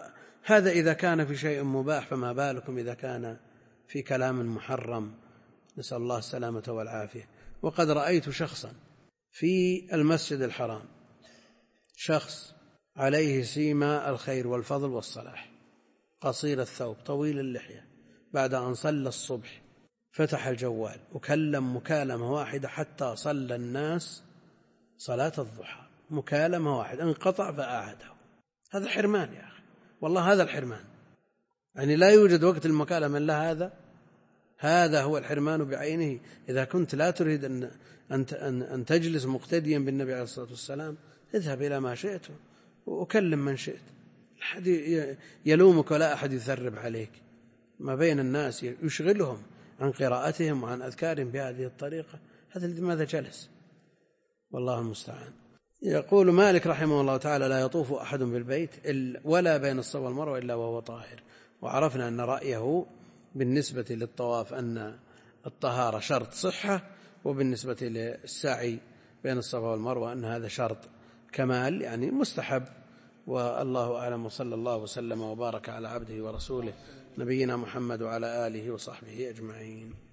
وهذا إذا كان في شيء مباح، فما بالكم إذا كان في كلام محرم نسأل الله السلامة والعافية. وقد رأيت شخصا في المسجد الحرام، شخص عليه سيما الخير والفضل والصلاح، قصير الثوب طويل اللحية، بعد أن صلى الصبح فتح الجوال وكلم مكالمة واحدة حتى صلى الناس صلاة الضحى، مكالمة واحدة انقطع فأعاده. هذا حرمان يا أخي، والله هذا الحرمان، يعني لا يوجد وقت المكالمة إلا هذا هو الحرمان بعينه. إذا كنت لا تريد أن تجلس مقتديا بالنبي عليه الصلاة والسلام، اذهب إلى ما شئت وكلم من شئت، أحد يلومك ولا أحد يثرب عليك. ما بين الناس يشغلهم عن قراءتهم وعن أذكارهم بهذه الطريقة، هذا لماذا جلس؟ والله المستعان. يقول مالك رحمه الله تعالى: لا يطوف أحد بالبيت ولا بين الصفا والمروة إلا وهو طاهر. وعرفنا أن رأيه بالنسبة للطواف أن الطهارة شرط صحة، وبالنسبة للسعي بين الصفا والمروة أن هذا شرط كمال، يعني مستحب. والله أعلم، وصلى الله وسلم وبارك على عبده ورسوله نبينا محمد وعلى آله وصحبه أجمعين.